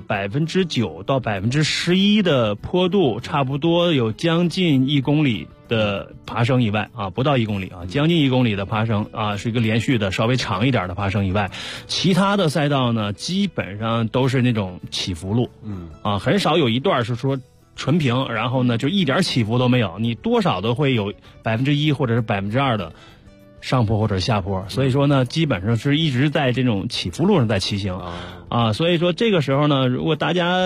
9%到11%的坡度，差不多有将近1公里的爬升以外啊，不到1公里啊，将近1公里的爬升啊，是一个连续的稍微长一点的爬升以外，其他的赛道呢基本上都是那种起伏路。很少有一段是说纯平，然后呢就一点起伏都没有，你多少都会有1%或者是2%的上坡或者下坡，所以说呢基本上是一直在这种起伏路上在骑行所以说这个时候呢，如果大家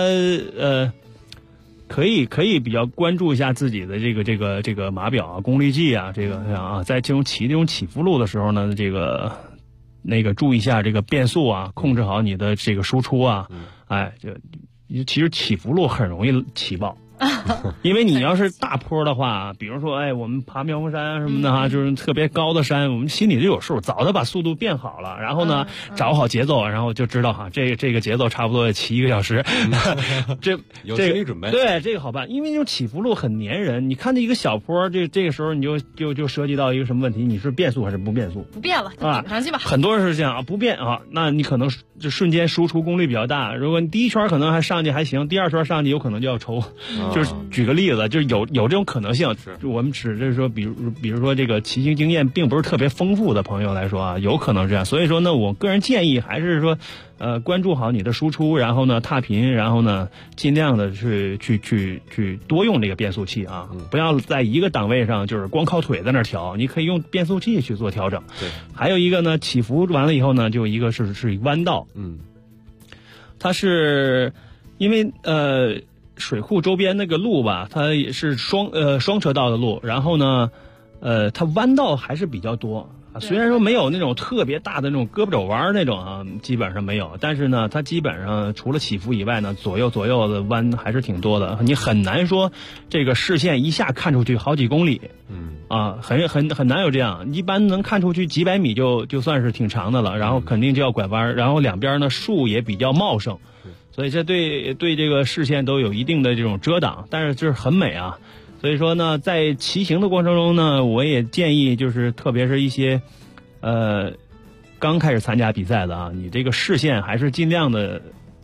可以比较关注一下自己的这个码表啊、功率计啊，在这种起伏路的时候呢，那个注意一下这个变速啊，控制好你的这个输出啊。其实起伏路很容易起爆，因为你要是大坡的话，比如说我们爬妙峰山什么的就是特别高的山，我们心里就有数，早就把速度变好了，然后呢找好节奏，然后就知道这个节奏差不多得骑1个小时， 有心理准备。 对，这个好办，因为这种起伏路很粘人，你看这一个小坡，这个时候你就涉及到一个什么问题，你是变速还是不变速？ 不变了，顶上去吧。 很多人是这样不变那你可能就瞬间输出功率比较大，如果你第1圈可能还上去还行，第2圈上去有可能就要抽。就是举个例子，就是有这种可能性。我们指就是说，比如说这个骑行经验并不是特别丰富的朋友来说有可能这样。所以说呢，我个人建议还是说，关注好你的输出，然后呢踏频，然后呢尽量的去多用这个变速器啊，不要在一个档位上就是光靠腿在那调，你可以用变速器去做调整。 对， 还有一个呢，起伏完了以后呢，就一个是弯道，它是因为水库周边那个路吧，它也是双车道的路，然后呢，它弯道还是比较多。虽然说没有那种特别大的那种胳膊肘弯那种基本上没有，但是呢，它基本上除了起伏以外呢，左右的弯还是挺多的。你很难说这个视线一下看出去好几公里，很难有这样。一般能看出去几百米就算是挺长的了，然后肯定就要拐弯，然后两边呢树也比较茂盛，所以这对这个视线都有一定的这种遮挡，但是就是很美啊。所以说呢，在骑行的过程中呢，我也建议就是特别是一些刚开始参加比赛的你这个视线还是尽量的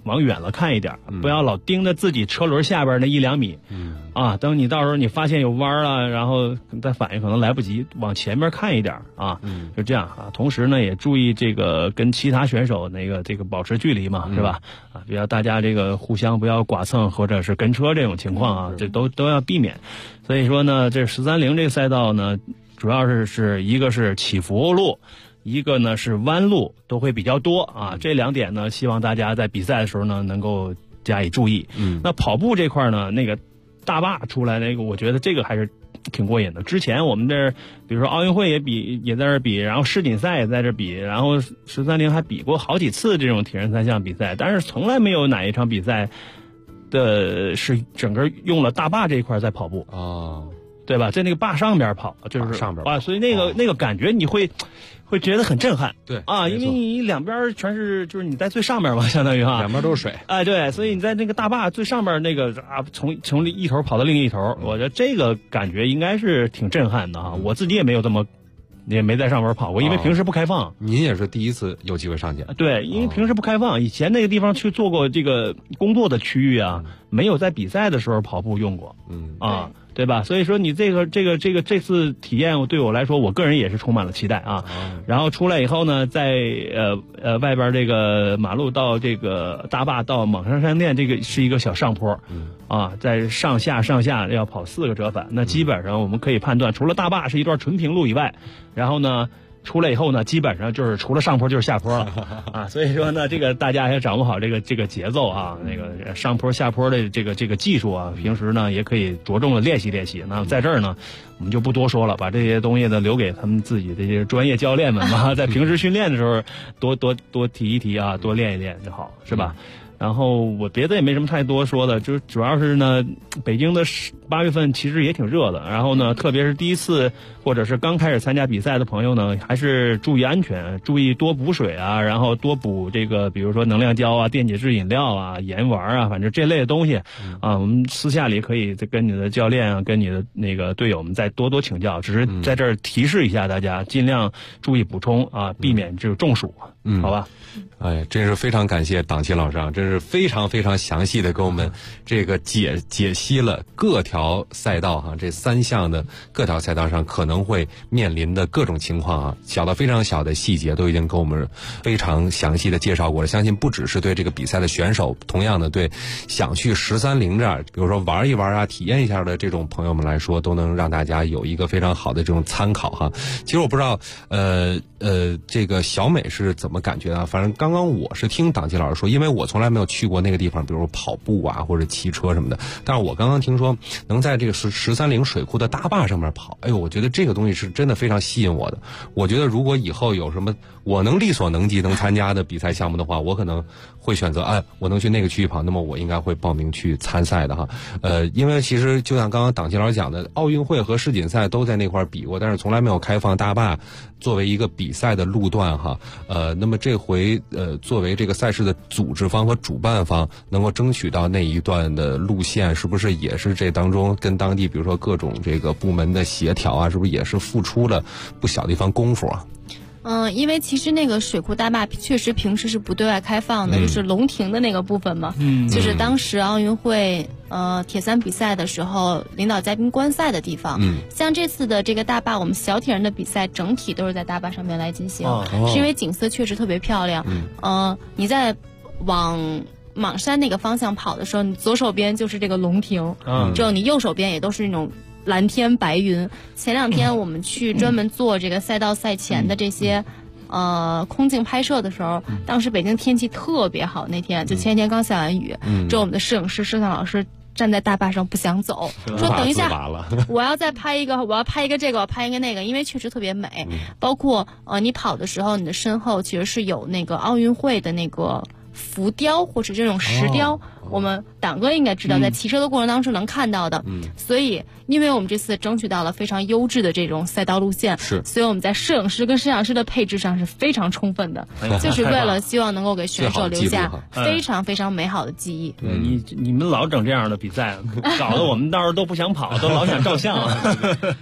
往远了看一点，不要老盯着自己车轮下边那1-2米。等你到时候你发现有弯了，然后再反应可能来不及，往前面看一点啊。就这样啊。同时呢，也注意这个跟其他选手这个保持距离嘛，是吧？不要大家这个互相不要剐蹭或者是跟车这种情况啊，这都要避免。所以说呢，这13.0这个赛道呢，主要是一个是起伏路，一个呢是弯路，都会比较多啊。这2点呢，希望大家在比赛的时候呢能够加以注意。那跑步这块呢，那个大坝出来那个，我觉得这个还是挺过瘾的。之前我们这比如说奥运会也在这儿比，然后世锦赛也在这儿比，然后13.0还比过好几次这种铁人3项比赛，但是从来没有哪一场比赛的是整个用了大坝这一块在跑步对吧？在那个坝上边跑，就是上边所以那个感觉你会觉得很震撼， 对因为你两边全是，就是你在最上面嘛，相当于两边都是水， 对，所以你在那个大坝最上面那个从一头跑到另一头，我觉得这个感觉应该是挺震撼的我自己也没在上边跑过，因为平时不开放。 您也是第一次有机会上去？ 对，因为平时不开放，以前那个地方去做过这个工作的区域啊，没有在比赛的时候跑步用过，对吧？所以说你这次体验对我来说，我个人也是充满了期待啊。然后出来以后呢，在外边这个马路到这个大坝到蒙山商店，这个是一个小上坡，在上下要跑4个折返。那基本上我们可以判断，除了大坝是一段纯平路以外，然后呢出来以后呢，基本上就是除了上坡就是下坡了所以说呢，这个大家要掌握好这个节奏啊，那个上坡下坡的这个技术啊，平时呢也可以着重的练习练习。那在这儿呢，我们就不多说了，把这些东西呢留给他们自己的这些专业教练们嘛，在平时训练的时候多提一提啊，多练一练就好，是吧？然后我别的也没什么太多说的，就主要是呢，北京的8月份其实也挺热的，然后呢，特别是第一次或者是刚开始参加比赛的朋友呢，还是注意安全，注意多补水啊，然后多补这个比如说能量胶啊、电解质饮料啊、盐丸啊，反正这类的东西我们私下里可以跟你的教练啊、跟你的那个队友们再多请教，只是在这儿提示一下大家，尽量注意补充啊，避免这个中暑，好吧？ 真是非常感谢党旗老师啊，真是非常非常详细的给我们这个解析了各条赛道这3项的各条赛道上可能会面临的各种情况小到非常小的细节都已经给我们非常详细的介绍过了。相信不只是对这个比赛的选手，同样的对想去13.0这儿比如说玩一玩体验一下的这种朋友们来说，都能让大家有一个非常好的这种参考其实我不知道这个小美是怎么感觉的，反正刚刚我是听党旗老师说，因为我从来没有去过那个地方，比如说跑步或者骑车什么的，但是我刚刚听说能在这个13.0水库的大坝上面跑，我觉得这个东西是真的非常吸引我的。我觉得如果以后有什么我能力所能及能参加的比赛项目的话，我可能会选择我能去那个区域跑，那么我应该会报名去参赛的因为其实就像刚刚党旗老师讲的，奥运会和世锦赛都在那块比过，但是从来没有开放大坝作为一个比赛的路段那么这回作为这个赛事的组织方和主办方能够争取到那一段的路线，是不是也是这当中跟当地比如说各种这个部门的协调是不是也是付出了不小的一番功夫因为其实那个水库大坝确实平时是不对外开放的，就是龙亭的那个部分嘛，就是当时奥运会铁三比赛的时候领导嘉宾观赛的地方。像这次的这个大坝，我们小铁人的比赛整体都是在大坝上面来进行，是因为景色确实特别漂亮。你在往莽山那个方向跑的时候，你左手边就是这个龙亭，之后你右手边也都是那种蓝天白云。前2天我们去专门做这个赛道赛前的这些空镜拍摄的时候，当时北京天气特别好，那天就前一天刚下完雨，之后我们的摄影师摄像老师站在大坝上不想走，说等一下我要再拍一个，我要拍一个这个，我要拍一个那个，因为确实特别美。包括你跑的时候，你的身后其实是有那个奥运会的那个浮雕或者这种石雕，我们党哥应该知道，在骑车的过程当中能看到的。所以因为我们这次争取到了非常优质的这种赛道路线，所以我们在摄影师跟摄像师的配置上是非常充分的，就是为了希望能够给选手留下非常非常美好的记忆。 你们老整这样的比赛，搞得我们到时候都不想跑，都老想照相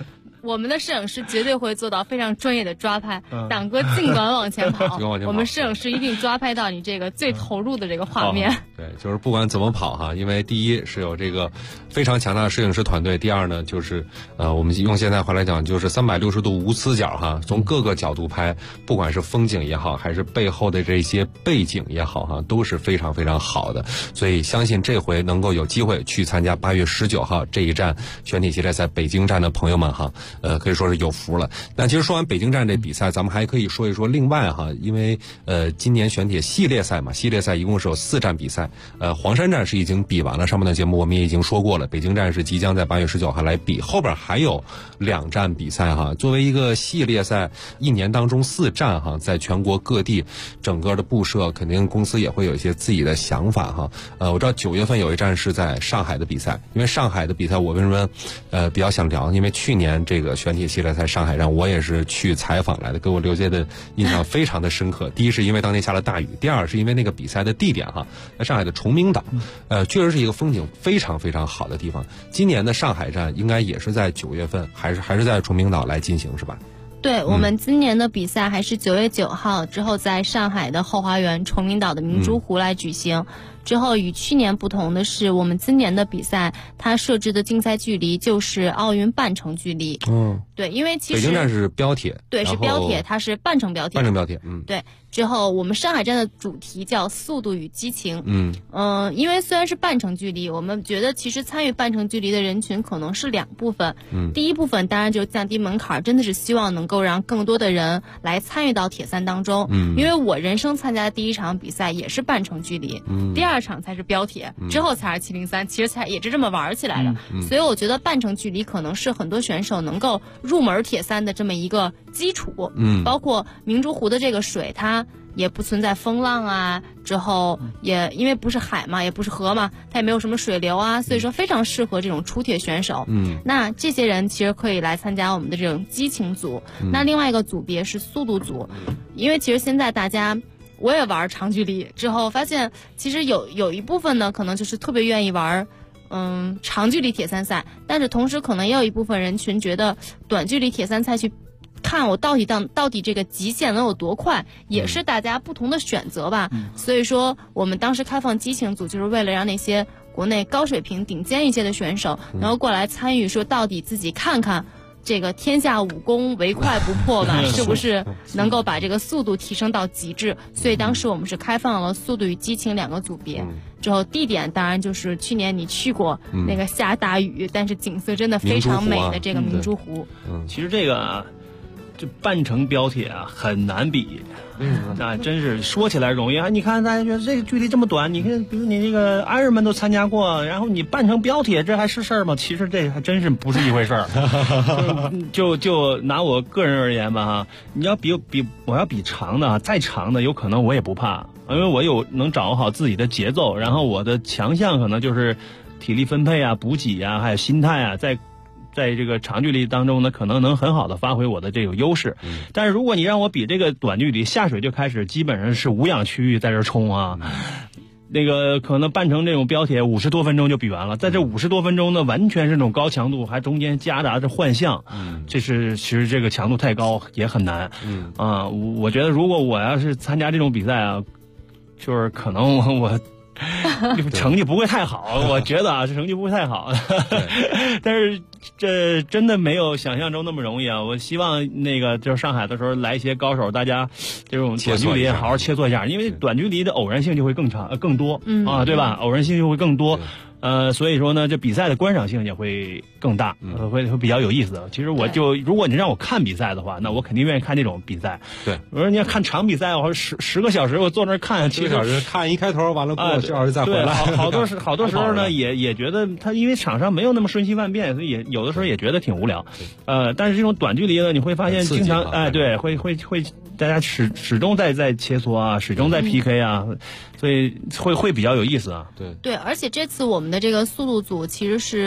我们的摄影师绝对会做到非常专业的抓拍。党哥尽管往前跑，我们摄影师一定抓拍到你这个最投入的这个画面。 对，就是不管怎么跑哈，因为第一是有这个非常强大的摄影师团队，第二呢就是我们用现在话来讲就是360度无死角哈，从各个角度拍，不管是风景也好，还是背后的这些背景也好哈，都是非常非常好的。所以相信这回能够有机会去参加8月19号这一站全体系列赛北京站的朋友们哈，可以说是有福了。那其实说完北京站这比赛，咱们还可以说一说另外哈，因为今年全体系列赛嘛，系列赛一共是有4站比赛，黄山站是已经比完了，上半段节目我们也已经说过了，北京站是即将在8月19号来比，后边还有2站比赛哈。作为一个系列赛，一年当中4站哈，在全国各地整个的布设，肯定公司也会有一些自己的想法哈。我知道9月份有一站是在上海的比赛，因为上海的比赛我为什么比较想聊，因为去年这个全体系列赛上海站我也是去采访来的，给我留下的印象非常的深刻。第一是因为当天下了大雨，第二是因为那个比赛的地点哈，在上海的崇明岛，确实是一个风景非常非常好的地方。今年的上海站应该也是在9月份，还是在崇明岛来进行是吧？ 对，我们今年的比赛还是9月9号之后在上海的后花园崇明岛的明珠湖来举行。之后与去年不同的是，我们今年的比赛它设置的竞赛距离就是奥运半程距离。对，因为其实北京站是标铁， 对，是标铁，它是半程标铁。 半程标铁， 对。之后我们上海站的主题叫速度与激情。因为虽然是半程距离，我们觉得其实参与半程距离的人群可能是2部分。第一部分当然就是降低门槛，真的是希望能够让更多的人来参与到铁三当中。因为我人生参加的第1场比赛也是半程距离，第2场才是标铁，之后才是703，其实才也是这么玩起来的。所以我觉得半程距离可能是很多选手能够入门铁三的这么一个基础。包括明珠湖的这个水，它也不存在风浪啊，之后也因为不是海嘛，也不是河嘛，它也没有什么水流啊，所以说非常适合这种出铁选手。那这些人其实可以来参加我们的这种激情组。那另外一个组别是速度组，因为其实现在大家我也玩长距离之后发现，其实有一部分呢，可能就是特别愿意玩长距离铁三赛，但是同时可能也有一部分人群觉得短距离铁三赛去看我到底这个极限能有多快，也是大家不同的选择吧。所以说我们当时开放激情组，就是为了让那些国内高水平顶尖一些的选手能够过来参与，说到底自己看看这个天下武功唯快不破吧，是不是能够把这个速度提升到极致？所以当时我们是开放了速度与激情2个组别。之后地点当然就是去年你去过那个下大雨，但是景色真的非常美的这个明珠湖。 其实这个这半程标铁啊很难比。那真是说起来容易啊！你看大家觉得这个距离这么短，你看比如你这个安人们都参加过，然后你半程标铁这还是事儿吗？其实这还真是不是一回事儿。就拿我个人而言吧哈，你要我要比长的，再长的有可能我也不怕，因为我能掌握好自己的节奏，然后我的强项可能就是体力分配啊、补给啊，还有心态啊，在这个长距离当中呢，可能能很好的发挥我的这个优势。但是如果你让我比这个短距离，下水就开始基本上是无氧区域在这冲啊，那个可能半程这种标铁50多分钟就比完了，在这50多分钟呢，完全是那种高强度，还中间夹杂着换向，这是其实这个强度太高也很难。我觉得如果我要是参加这种比赛啊，就是可能我成绩不会太好，我觉得啊，这成绩不会太好。但是这真的没有想象中那么容易啊！我希望那个就是上海的时候来一些高手，大家这种短距离好好切磋一下，因为短距离的偶然性就会更多啊，对吧？偶然性就会更多。所以说呢，这比赛的观赏性也会更大，会比较有意思。其实如果你让我看比赛的话，那我肯定愿意看这种比赛。 对， 我说你要看长比赛，我10个小时我坐那儿看，7个小时看一开头完了过7小时再回来。 好多时候呢，也觉得他因为场上没有那么瞬息万变，所以也有的时候也觉得挺无聊。但是这种短距离呢，你会发现经常对，会大家始终在切磋啊，始终在 PK 啊，所以会比较有意思啊。 对，而且这次我们的这个速度组其实是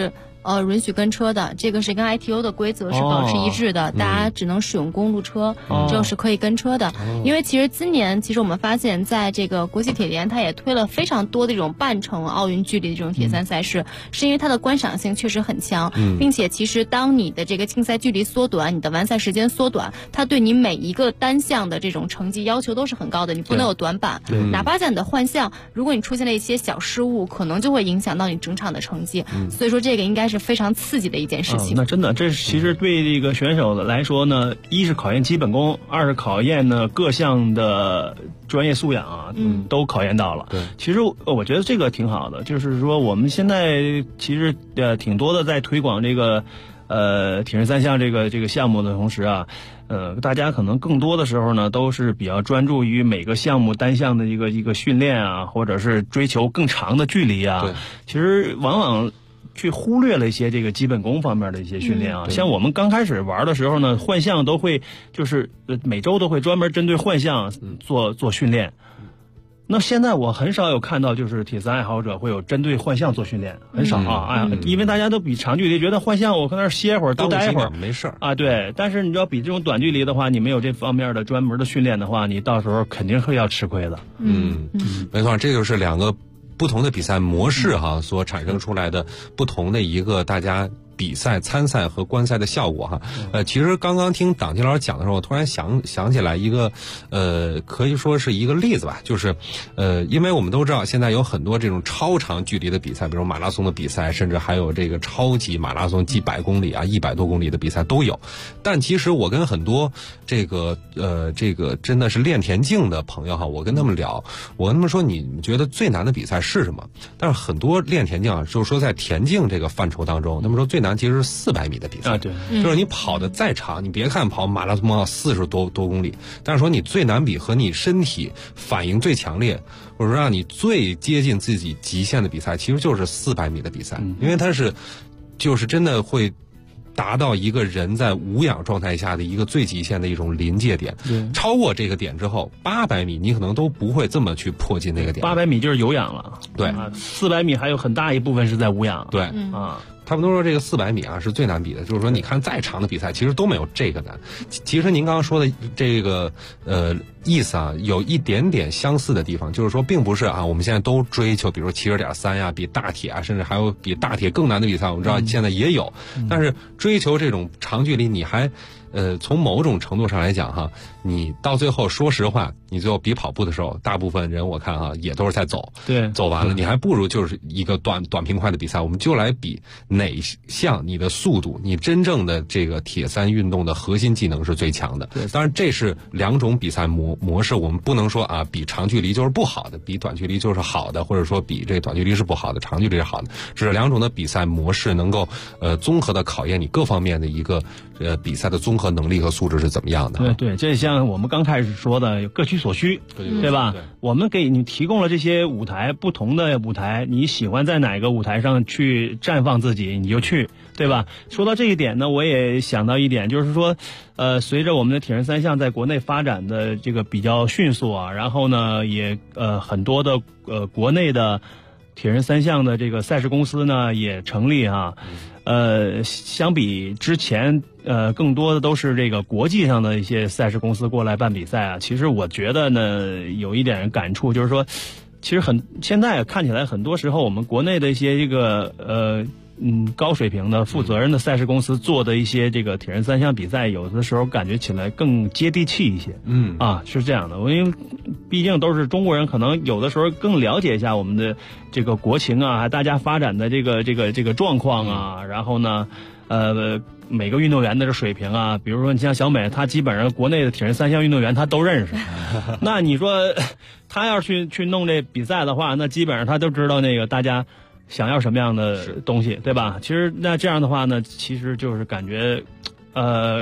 允许跟车的，这个是跟 ITO 的规则是保持一致的，大家只能使用公路车，这是可以跟车的。因为其实今年我们发现，在这个国际铁联，它也推了非常多的这种半程奥运距离的这种铁三赛事，是因为它的观赏性确实很强，并且其实当你的这个竞赛距离缩短，你的完赛时间缩短，它对你每一个单项的这种成绩要求都是很高的，你不能有短板，哪怕在你的换项，如果你出现了一些小失误，可能就会影响到你整场的成绩。所以说这个应该是非常刺激的一件事情。 那真的，这其实对这个选手来说呢，一是考验基本功，二是考验呢各项的专业素养啊，都考验到了。对，其实我觉得这个挺好的，就是说我们现在其实挺多的在推广这个铁人三项这个项目的同时啊，大家可能更多的时候呢都是比较专注于每个项目单项的一个训练啊，或者是追求更长的距离啊。对，其实往往去忽略了一些这个基本功方面的一些训练啊。像我们刚开始玩的时候呢，换项都会就是每周都会专门针对换项做训练。那现在我很少有看到就是铁三爱好者会有针对换项做训练，很少啊。因为大家都比长距离觉得换项我搁那儿歇会儿多待一会儿没事啊。对，但是你知道比这种短距离的话，你没有这方面的专门的训练的话，你到时候肯定会要吃亏的。 没错，这就是两个不同的比赛模式所产生出来的不同的一个大家比赛、参赛和观赛的效果哈。其实刚刚听党金老师讲的时候，我突然想起来一个可以说是一个例子吧，就是因为我们都知道现在有很多这种超长距离的比赛，比如马拉松的比赛，甚至还有这个超级马拉松几百公里啊、100多公里的比赛都有。但其实我跟很多这个真的是练田径的朋友哈，我跟他们聊，我跟他们说你们觉得最难的比赛是什么？但是很多练田径就是说在田径这个范畴当中，他们说最难其实是400米的比赛。 对， 就是你跑得再长，你别看跑马拉松40多公里，但是说你最难比和你身体反应最强烈，或者说让你最接近自己极限的比赛，其实就是400米的比赛，因为它就是真的会达到一个人在无氧状态下的一个最极限的一种临界点。超过这个点之后，800米你可能都不会这么去迫近那个点。 800米就是有氧了。对，400米还有很大一部分是在无氧。 对啊。他们都说这个400米是最难比的，就是说你看再长的比赛其实都没有这个难。其实您刚刚说的这个意思有一点点相似的地方，就是说并不是我们现在都追求比如说70.3呀，比大铁甚至还有比大铁更难的比赛，我们知道现在也有，但是追求这种长距离，你还从某种程度上来讲你到最后说实话，你最后比跑步的时候，大部分人我看也都是在走， 对， 走完了你还不如就是一个短平快的比赛。我们就来比哪项你的速度，你真正的这个铁三运动的核心技能是最强的。当然这是两种比赛模式，我们不能说比长距离就是不好的，比短距离就是好的，或者说比这短距离是不好的，长距离是好的，只是两种的比赛模式能够综合的考验你各方面的一个比赛的综合能力和素质是怎么样的。 对，这像我们刚开始说的各取所需，对吧？我们给你提供了这些舞台，不同的舞台，你喜欢在哪个舞台上去绽放自己你就去，对吧？说到这一点呢，我也想到一点，就是说随着我们的铁人三项在国内发展的这个比较迅速然后呢也很多的国内的铁人三项的这个赛事公司呢也成立相比之前更多的都是这个国际上的一些赛事公司过来办比赛其实我觉得呢有一点感触，就是说其实现在看起来很多时候我们国内的一些这个高水平的负责任的赛事公司做的一些这个铁人三项比赛，有的时候感觉起来更接地气一些。是这样的，因为毕竟都是中国人，可能有的时候更了解一下我们的这个国情还大家发展的这个状况然后呢每个运动员的这水平比如说你像小美，她基本上国内的铁人三项运动员她都认识那你说她要去弄这比赛的话，那基本上她都知道那个大家想要什么样的东西，对吧？其实那这样的话呢，其实就是感觉比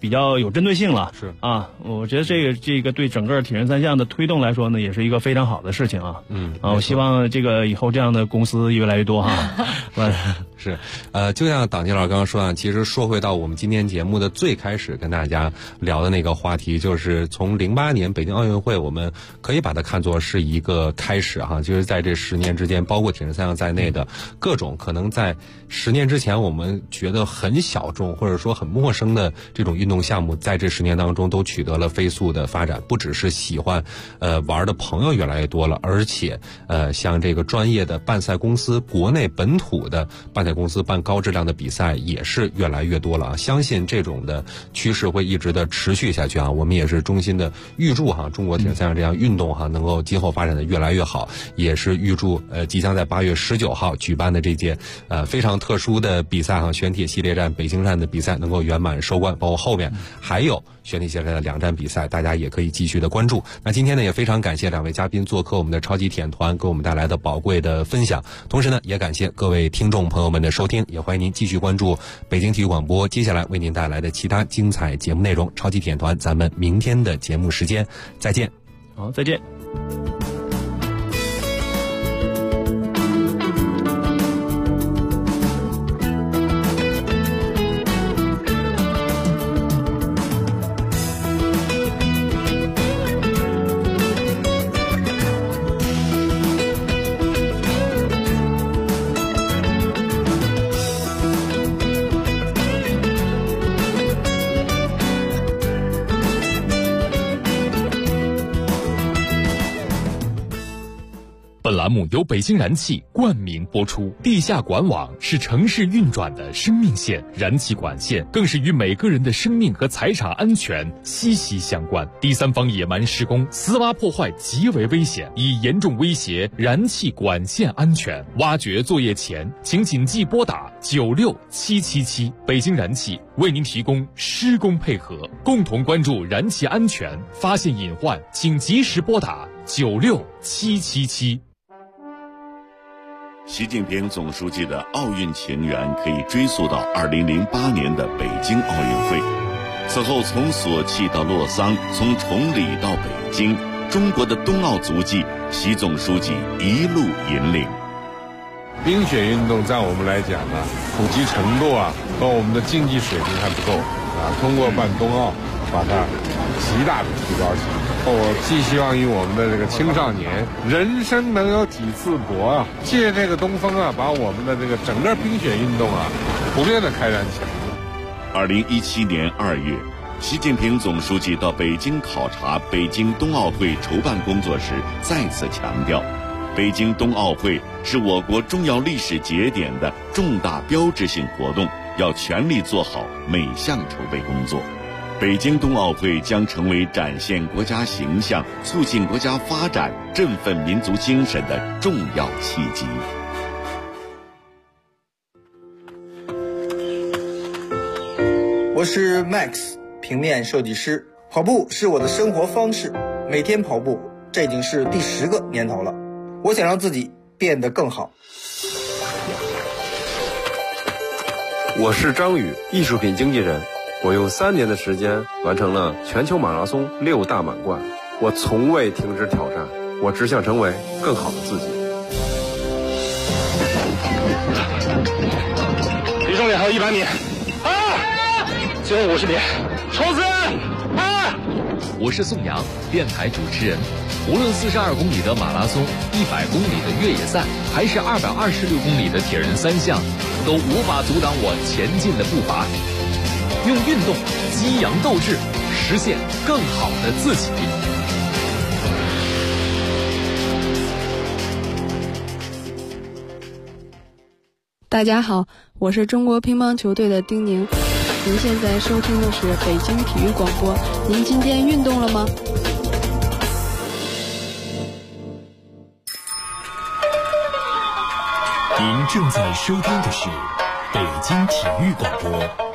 比较有针对性了。 是啊，我觉得这个对整个铁人三项的推动来说呢，也是一个非常好的事情啊。我希望这个以后这样的公司越来越多哈。 是，就像党金老师刚刚说啊，其实说回到我们今天节目的最开始跟大家聊的那个话题，就是从08年北京奥运会，我们可以把它看作是一个开始哈，就是在这10年之间，包括铁人三项在内的各种可能在10年之前我们觉得很小众或者说很陌生的这种运动项目，在这10年当中都取得了飞速的发展。不只是喜欢玩的朋友越来越多了，而且像这个专业的办赛公司，国内本土的办赛公司办高质量的比赛也是越来越多了啊！相信这种的趋势会一直的持续下去啊！我们也是衷心的预祝哈中国铁人三项这样运动哈能够今后发展的越来越好，也是预祝即将在8月19号举办的这届非常特殊的比赛哈选铁系列战北京站的比赛能够圆满收官，包括后面还有选铁系列的2站比赛，大家也可以继续的关注。那今天呢也非常感谢2位嘉宾做客我们的超级铁人团，给我们带来的宝贵的分享，同时呢也感谢各位听众朋友们的收听，也欢迎您继续关注北京体育广播接下来为您带来的其他精彩节目内容。超级铁人团，咱们明天的节目时间再见。 好，再见。 本栏目由北京燃气冠名播出。地下管网是城市运转的生命线，燃气管线更是与每个人的生命和财产安全息息相关。第三方野蛮施工、私挖破坏极为危险，已严重威胁燃气管线安全。挖掘作业前，请谨记拨打96777。北京燃气为您提供施工配合，共同关注燃气安全，发现隐患请及时拨打96777。 习近平总书记的奥运情缘可以追溯到2008年的北京奥运会。此后，从索契到洛桑，从崇礼到北京，中国的冬奥足迹，习总书记一路引领。 冰雪运动在我们来讲呢，普及程度和我们的竞技水平还不够通过办冬奥，把它极大的提高起来。我寄希望于我们的这个青少年，人生能有几次搏借这个东风把我们的这个整个冰雪运动普遍的开展起来。 2017年2月，习近平总书记到北京考察北京冬奥会筹办工作时，再次强调，北京冬奥会是我国重要历史节点的重大标志性活动，要全力做好每项筹备工作。北京冬奥会将成为展现国家形象、促进国家发展、振奋民族精神的重要契机。 我是 Max， 平面设计师。跑步是我的生活方式，每天跑步，这已经是第10个年头了。我想让自己变得更好。 我是张宇，艺术品经纪人。我用3年的时间完成了全球马拉松6大满贯。我从未停止挑战，我只想成为更好的自己。 离终点还有100米，最后50米，冲刺！ 我是宋阳，电台主持人。无论42公里的马拉松、100公里的越野赛，还是226公里的铁人三项，都无法阻挡我前进的步伐。用运动激扬斗志，实现更好的自己。 大家好，我是中国乒乓球队的丁宁。您现在收听的是北京体育广播。您今天运动了吗？ 您正在收听的是北京体育广播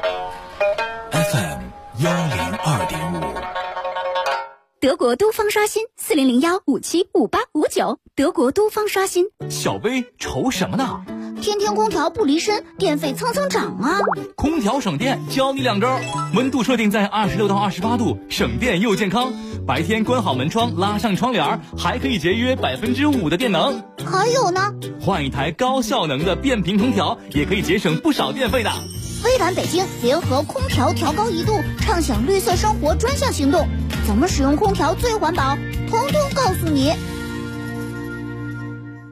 FM 102.5。 德国都方刷新4001575859，德国都方刷新。 小薇愁什么呢？ 天天空调不离身，电费蹭蹭涨啊！ 空调省电，教你2招：温度设定在26到28度，省电又健康。白天关好门窗，拉上窗帘，还可以节约5%的电能。 还有呢， 换一台高效能的变频空调，也可以节省不少电费的。 微蓝北京联合空调调高1度，畅享绿色生活专项行动，怎么使用空调最环保？通通告诉你。